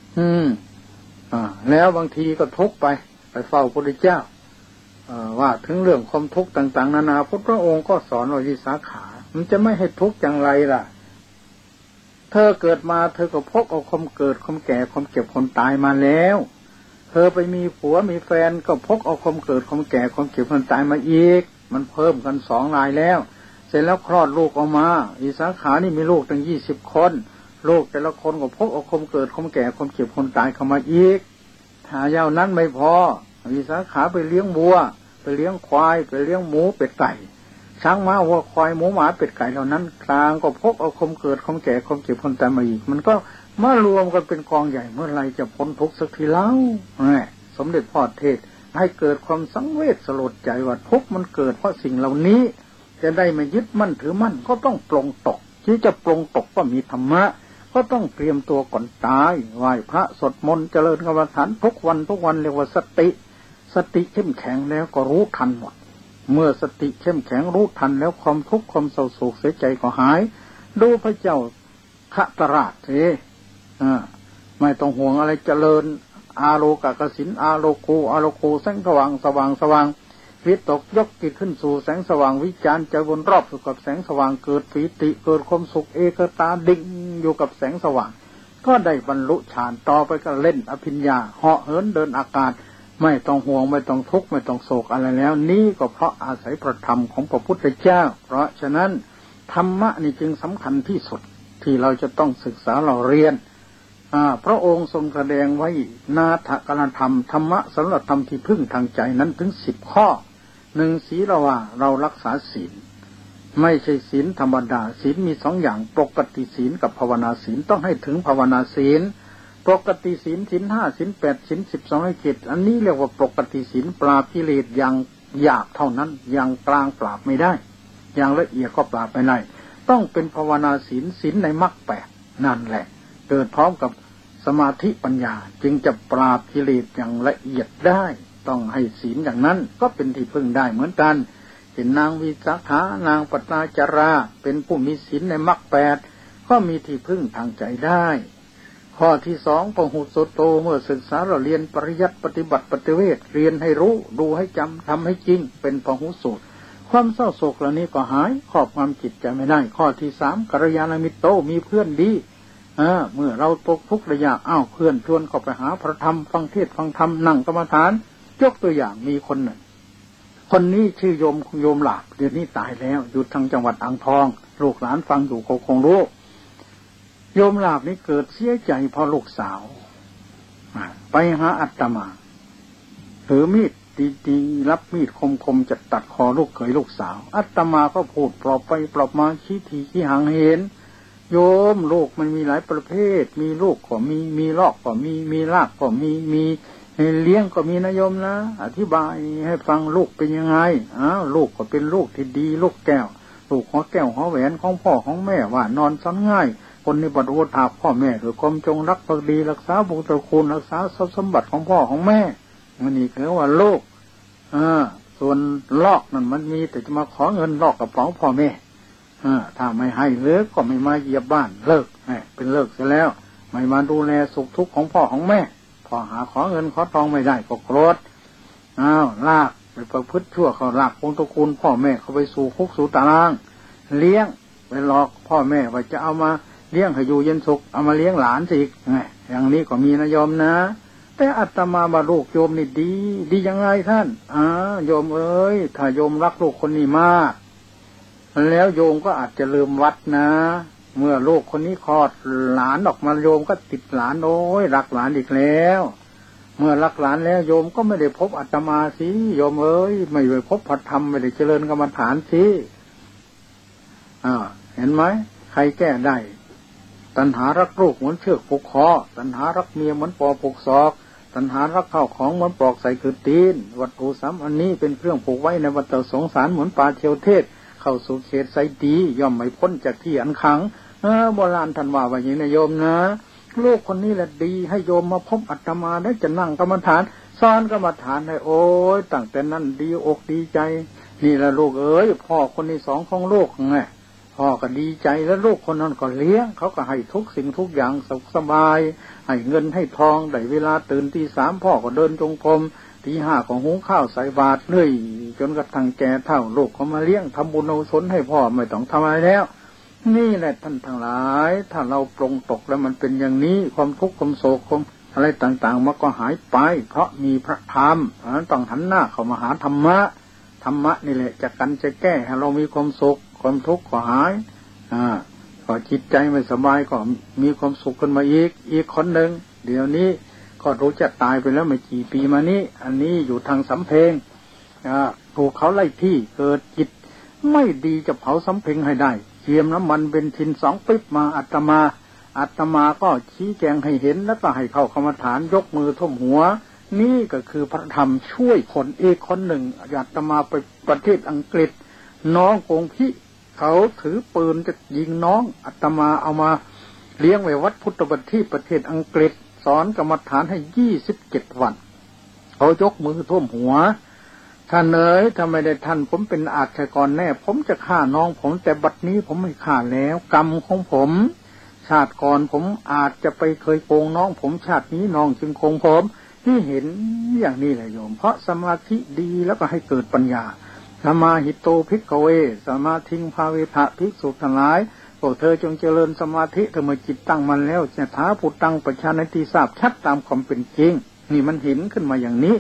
แล้วบางทีก็ทุกข์ไปเฝ้าพระพุทธเจ้าว่าถึงเรื่องความทุกข์ต่างๆนานาพระองค์ก็สอนว่าวิสาขามันจะไม่ให้ทุกข์อย่างไรล่ะเธอเกิดมาเธอก็พกเอาความเกิดความแก่ความเจ็บความตายมาแล้วเธอไปมีผัวมีแฟนก็พกเอาความเกิดความแก่ความเจ็บความตายมาอีกมันเพิ่มกัน2รายแล้วเสร็จแล้วคลอดลูกออกมาวิสาขานี่มีลูกตั้ง20คนลูกแต่ละคนก็พกเอาความเกิดความแก่ความเจ็บความตายเข้ามาอีกถ้าเย่านั้นไม่พอวิสาขาไปเลี้ยงวัวไปเลี้ยงควายไปเลี้ยงหมูเป็ดไก่ช้างม้าวัวควายหมูหมาเป็ดไก่เหล่านั้นกลางก็พกเอาความเกิดความแก่ความเจ็บความตายมาอีกมันก็มารวมกันเป็นกองใหญ่เมื่อไรจะพ้นทุกข์สักทีเล่าสมเด็จพ่อเทศให้เกิดความสังเวชสลดใจว่าทุกข์มันเกิดเพราะสิ่งเหล่านี้จะได้ไม่ยึดมั่นถือมั่นก็ต้องปลงตกที่จะปลงตกก็มีธรรมะก็ต้องเตรียมตัวก่อนตายไหว้พระสวดมนต์เจริญกรรมฐานทุกวันเรียกว่าสติเข้มแข็งแล้วก็รู้ทันหมดเมื่อสติเข้มแข็งรู้ทันแล้วความทุกข์ความเศร้าโศกเสียใจก็หายดูพระเจ้าขตราชไม่ต้องห่วงอะไรเจริญอาโลกกสินอาโลโกแสงสว่างวิตกยกจิตขึ้นสู่แสงสว่างวิจารณ์ใจวนรอบอยู่กับแสงสว่างเกิดปีติเกิดความสุขเอกตาดิ่งอยู่กับแสงสว่างก็ได้บรรลุฌานต่อไปก็เล่นอภิญญาเหาะเหินเดินอากาศไม่ต้องห่วงไม่ต้องทุกข์ไม่ต้องโศกอะไรแล้วนี่ก็เพราะอาศัยพระธรรมของพระพุทธเจ้าเพราะฉะนั้นธรรมะนี่จึงสำคัญที่สุดที่เราจะต้องศึกษาเราเรียนพระองค์ทรงแสดงไว้นาถกรณธรรมธรรมะสำหรับธรรมที่พึ่งทางใจนั้นถึง10 ข้อ1ศีลว่าเรารักษาศีลไม่ใช่ศีลธรรมดาศีลมี2อย่างปกติศีลกับภาวนาศีลต้องให้ถึงภาวนาศีลปกติศีลศีล5ศีล8ศีล12ให้7อันนี้เรียกว่าปกติศีลปราบกิเลสอย่างหยาบเท่านั้นอย่างกลางปราบไม่ได้อย่างละเอียดก็ปราบไม่ได้ต้องเป็นภาวนาศีลศีลในมรรค8นั่นแหละเกิดพร้อมกับสมาธิปัญญาจึงจะปราบกิเลสอย่างละเอียดได้ต้องให้ศีลอย่างนั้นก็เป็นที่พึ่งได้เหมือนกันเห็นนางวิสาขานางปตาจาราเป็นผู้มีศีลในมรรค8ก็มีที่พึ่งทางใจได้ข้อที่2ปหุสโตเมื่อศึกษาเราเรียนปริยัติปฏิบัติปฏิเวทเรียนให้รู้ดูให้จำทำให้จริงเป็นปหุสูตรความเศร้าโศกเหล่านี้ก็หายครอบความจิตใจไม่ได้ข้อที่3กัลยาณมิตรโตมีเพื่อนดีเมื่อเราตกทุกข์ระยะเพื่อนชวนเข้าไปหาพระธรรมฟังเทศน์ฟังธรรมนั่งกรรมฐานยกตัวอย่างมีคนหนึ่งคนนี้ชื่อโยมหลาบเดี๋ยวนี้ตายแล้วอยู่ทางจังหวัดอ่างทองลูกหลานฟังอยู่คงรู้โยมหลาบนี้เกิดเสียใจเพราะลูกสาวไปหาอาตมาถือมีดดีๆรับมีดคมๆจะตัดคอลูกเขยลูกสาวอาตมาก็พูดปลอบไปปลอบมาชี้ทีชี้หางเห็นโยมโลกมันมีหลายประเภทมีลูกก็มีลอกก็มีลากก็มีเลี้ยงก็มีนะโยมนะอธิบายให้ฟังลูกเป็นยังไงลูกก็เป็นลูกที่ดีลูกแก้วลูกหัวแก้วหัวแหวนของพ่อของแม่ว่านอนซ้อนง่ายคนในบัดโอทาพ่อแม่หรือความจงรักภักดีรักษาบุญตระกูลรักษาทรัพย์สมบัติของพ่อของแม่มันนี่คือว่าลูกส่วนลอกนั่นมันมีแต่จะมาขอเงินลอกกระเป๋าพ่อแม่ถ้าไม่ให้เลิกก็ไม่มาเหยียบบ้านเลิกเป็นเลิกเสียแล้วไม่มาดูแลสุขทุกข์ของพ่อของแม่พอหาขอเงินขอทองไม่ได้ก็โกรธลากไปประพฤติชั่วเขาลากวงตระกูลพ่อแม่เขาไปสู่คุกสู่ตารางเลี้ยงไปหลอกพ่อแม่ว่าจะเอามาเลี้ยงให้อยู่เย็นสุขเอามาเลี้ยงหลานสิอย่างนี้ก็มีนะโยมนะแต่อาตมาบาลูกโยมนี่ดียังไงท่านโยมเอ้ยถ้าโยมรักลูกคนนี้มากแล้วโยมก็อาจจะลืมวัดนะเมื่อลูกคนนี้คลอดหลานออกมาโยมก็ติดหลานโอ้ยรักหลานอีกแล้วเมื่อรักหลานแล้วโยมก็ไม่ได้พบอาตมาสิโยมเอ้ยไม่ได้พบพระธรรมไม่ได้เจริญกรรมฐานสิเห็นไหมใครแก้ได้ตัณหารักลูกเหมือนเชือกผูกคอตัณหารักเมียเหมือนปอผูกศอกตัณหารักข้าวของเหมือนปลอกใส่คือตีนวัตถุ3อันนี้เป็นเครื่องผูกไว้ในวัฏสงสารเหมือนปลาเทียวเทศเข้าสู่เขตไสดีย่อมไม่พ้นจากที่อันขังโบราณท่านว่าอย่างนี้นะโยมนะลูกคนนี้แหละดีให้โยมมาพบอาตมาได้จะนั่งกรรมฐานสอนกรรมฐานให้โอ้ยตั้งแต่นั้นดีอกดีใจนี่แหละลูกเอ้ยพ่อคนที่2ของลูกไงพ่อก็ดีใจแล้วลูกคนนั้นก็เลี้ยงเขาก็ให้ทุกสิ่งทุกอย่างสุขสบายให้เงินให้ทองได้เวลาตื่นตี3พ่อก็เดินจงกรมตี5ก็หุงข้าวใส่บาตรเรื่อยจนกระทั่งแก่เฒ่าลูกเขามาเลี้ยงทำบุญอุทิศให้พ่อไม่ต้องทำอะไรแล้วนี่แหละท่านทั้งหลายถ้าเราปรงตกแล้วมันเป็นอย่างนี้ความทุกข์ความโศกความอะไรต่างๆมันก็หายไปเพราะมีพระธรรมต้องหันหน้าเข้ามาหาธรรมะนี่แหละจะกันจะแก้ให้เรามีความสุขความทุกข์ก็หายก็จิตใจไม่สบายก็มีความสุขขึ้นมาอีกคนหนึ่งเดี๋ยวนี้ก็รู้จะตายไปแล้วไม่กี่ปีมานี้อันนี้อยู่ทางสำเพ็งถูกเขาไล่ที่เกิดจิตไม่ดีจะเผาสำเพ็งให้ได้เจียมน้ำมันเบนซิน2 ปิ๊บมาอาตมาก็ชี้แจงให้เห็นแล้วก็ให้เข้ากรรมฐานยกมือท่มหัวนี่ก็คือพระธรรมช่วยคนอีกคนหนึ่งอาตมาไปประเทศอังกฤษน้องโกงพี่เขาถือปืนจะยิงน้องอาตมาเอามาเลี้ยงไว้วัดพุทธบัณฑิตประเทศอังกฤษสอนกรรมฐานให้27 วันเขายกมือท่วมหัวท่านเอ๋ยถ้าไม่ได้ท่านผมเป็นอาชญากรแน่ผมจะฆ่าน้องผมแต่บัดนี้ผมไม่ฆ่าแล้วกรรมของผมชาติก่อนผมอาจจะไปเคยโกงน้องผมชาตินี้น้องจึงโกงผมที่เห็นอย่างนี้แหละโยมเพราะสมาธิดีแล้วก็ให้เกิดปัญญาสมาหิโตภิกขเวสมาธิงภาเวทะภิกษุทั้งหลายพวกเธอจงเจริญสมาธิเธอเมื่อจิตตั้งมันแล้วจะท้าพุทธังปัจฉานันติทราบชัดตามความเป็นจริงนี่มันเห็นขึ้นมาอย่างนี้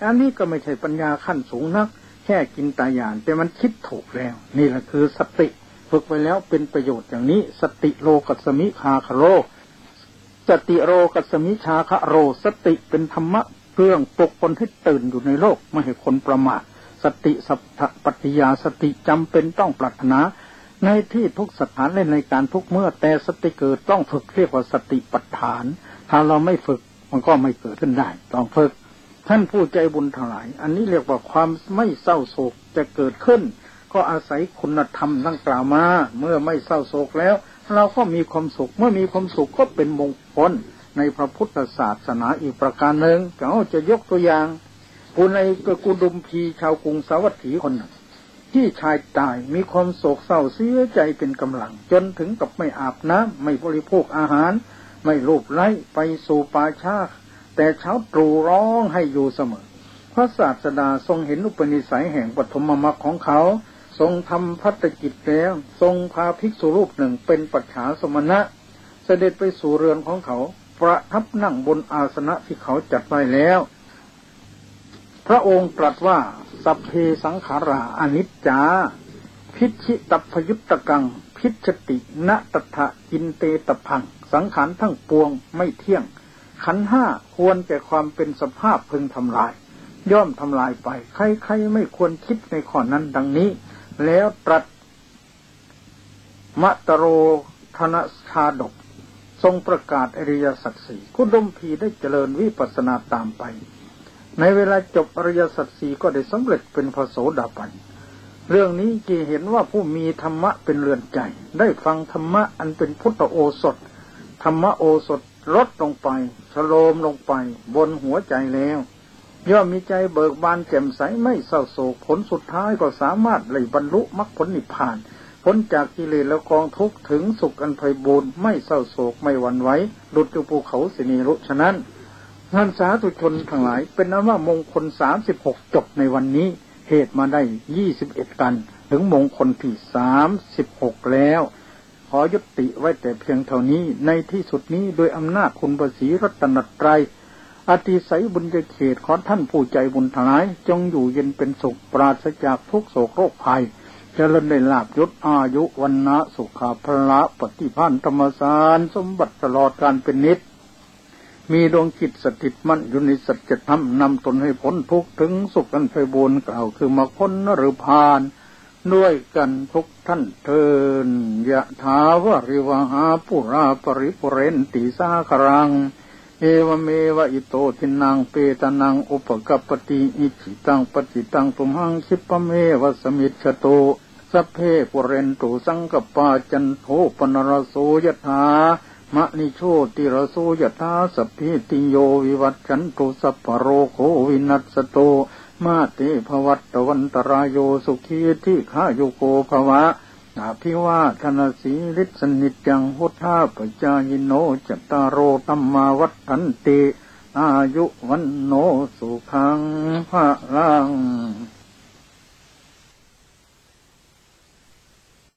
อันนี้ก็ไม่ใช่ปัญญาขั้นสูงนักแค่กินตายานแต่มันคิดถูกแล้วนี่แหละคือสติฝึกไว้แล้วเป็นประโยชน์อย่างนี้สติโลกัสสมิชาคโรสติโลกัสสมิชาคโรสติเป็นธรรมะเครื่องปลุกคนให้ตื่นอยู่ในโลกไม่ให้คนประมาทสติสัพพปัตติยาสติจำเป็นต้องปรารถนาในที่ทุกสถานและในการทุกเมื่อแต่สติเกิดต้องฝึกเรียกว่าสติปัฏฐานถ้าเราไม่ฝึกมันก็ไม่เกิดขึ้นได้ต้องฝึกท่านผู้ใจบุญทั้งหลายอันนี้เรียกว่าความไม่เศร้าโศกจะเกิดขึ้นก็อาศัยคุณธรรมดังกล่าวมาเมื่อไม่เศร้าโศกแล้วเราก็มีความสุขเมื่อมีความสุขก็เป็นมงคลในพระพุทธศาสนาอีกประการหนึ่งเขาจะยกตัวอย่างผู้ในกุดุมพีชาวกรุงสาวัตถีคนหนึ่งที่ชายตายมีความโศกเศร้าเสียใจเป็นกำลังจนถึงกับไม่อาบน้ำไม่บริโภคอาหารไม่ลูบไล้ไปสู่ป่าช้าแต่เช้าตรู่ร้องให้อยู่เสมอพระศาสดาทรงเห็นอุปนิสัยแห่งปฐมมรรคของเขาทรงทำภัตกิจแล้วทรงพาภิกษุรูปหนึ่งเป็นปัจฉาสมณะเสด็จไปสู่เรือนของเขาประทับนั่งบนอาสนะที่เขาจัดไว้แล้วพระองค์ตรัสว่าสัพเพสังขาราอนิจจาพิชิตัพยุตตกังพิชติณตถะกินเตตพังสังขารทั้งปวงไม่เที่ยงขันธ์ห้าควรแก่ความเป็นสภาพพึงทำลายย่อมทำลายไปใครๆไม่ควรคิดในข้อนั้นดังนี้แล้วตรัสมัตตโรธนชาดกทรงประกาศอริยสัจสี่กุดุมพีได้เจริญวิปัสสนาตามไปในเวลาจบอริยสัจสี่ก็ได้สำเร็จเป็นพระโสดาบันเรื่องนี้จะเห็นว่าผู้มีธรรมะเป็นเรือนใจได้ฟังธรรมะอันเป็นพุทธโอสถธรรมโอสถลดลงไปชโลมลงไปบนหัวใจแล้วย่อมมีใจเบิกบานแจ่มใสไม่เศร้าโศกผลสุดท้ายก็สามารถได้บรรลุมรรคผลนิพพานพ้นจากกิเลสและกองทุกข์ถึงสุขอันไพบูรณ์ไม่เศร้าโศกไม่หวั่นไหวดุจภูเขาสินีรุฉะนั้นท่านสาธุชนทั้งหลายเป็นนั้นว่ามงคล36จบในวันนี้เหตุมาได้21กันถึงมงคลที่36แล้วขอยุติไว้แต่เพียงเท่านี้ในที่สุดนี้โดยอำนาจคุณพระศรีรัตนตรัยอติไสยบุญญเขตขอท่านผู้ใจบุญทั้งหลายจงอยู่เย็นเป็นสุขปราศจากทุกโศกโรคภัยเจริญในลาภยศอายุวันนะสุขภละปฏิภาณธรรมสารสมบัติตลอดกาลเป็นนิจมีดวงจิตสถิตมั่นอยู่ในสัจธรรมนำตนให้พ้นทุกข์ถึงสุขอันไพบูรณ์กล่าวคือมรรคผลนฤพานด้วยกันทุกท่านเทินยะถาวะริวหาปุราปริปุเรนติสาครังเอวเมวะอิโตทินังเปตานังอุปกัปปติอิจิตังปฏิตังตุมหังคิปะเมวะสมิจฉโตสัพเพปุเรนตุสังกปาจันโทปนรโสยถามะนิโชติรโสยถาสัพพิติโยวิวัจจันตุสัพพโรโควินัสสโตมาเตภวัตตวันตรายโยสุขีทิฆายุโกภวะอาภิวาทนาสีฤทธิ์สนิจจังพุทธาปจายโนจัตตารโอธัมมาวัฏฐันติอายุวันโนสุขังภะลัง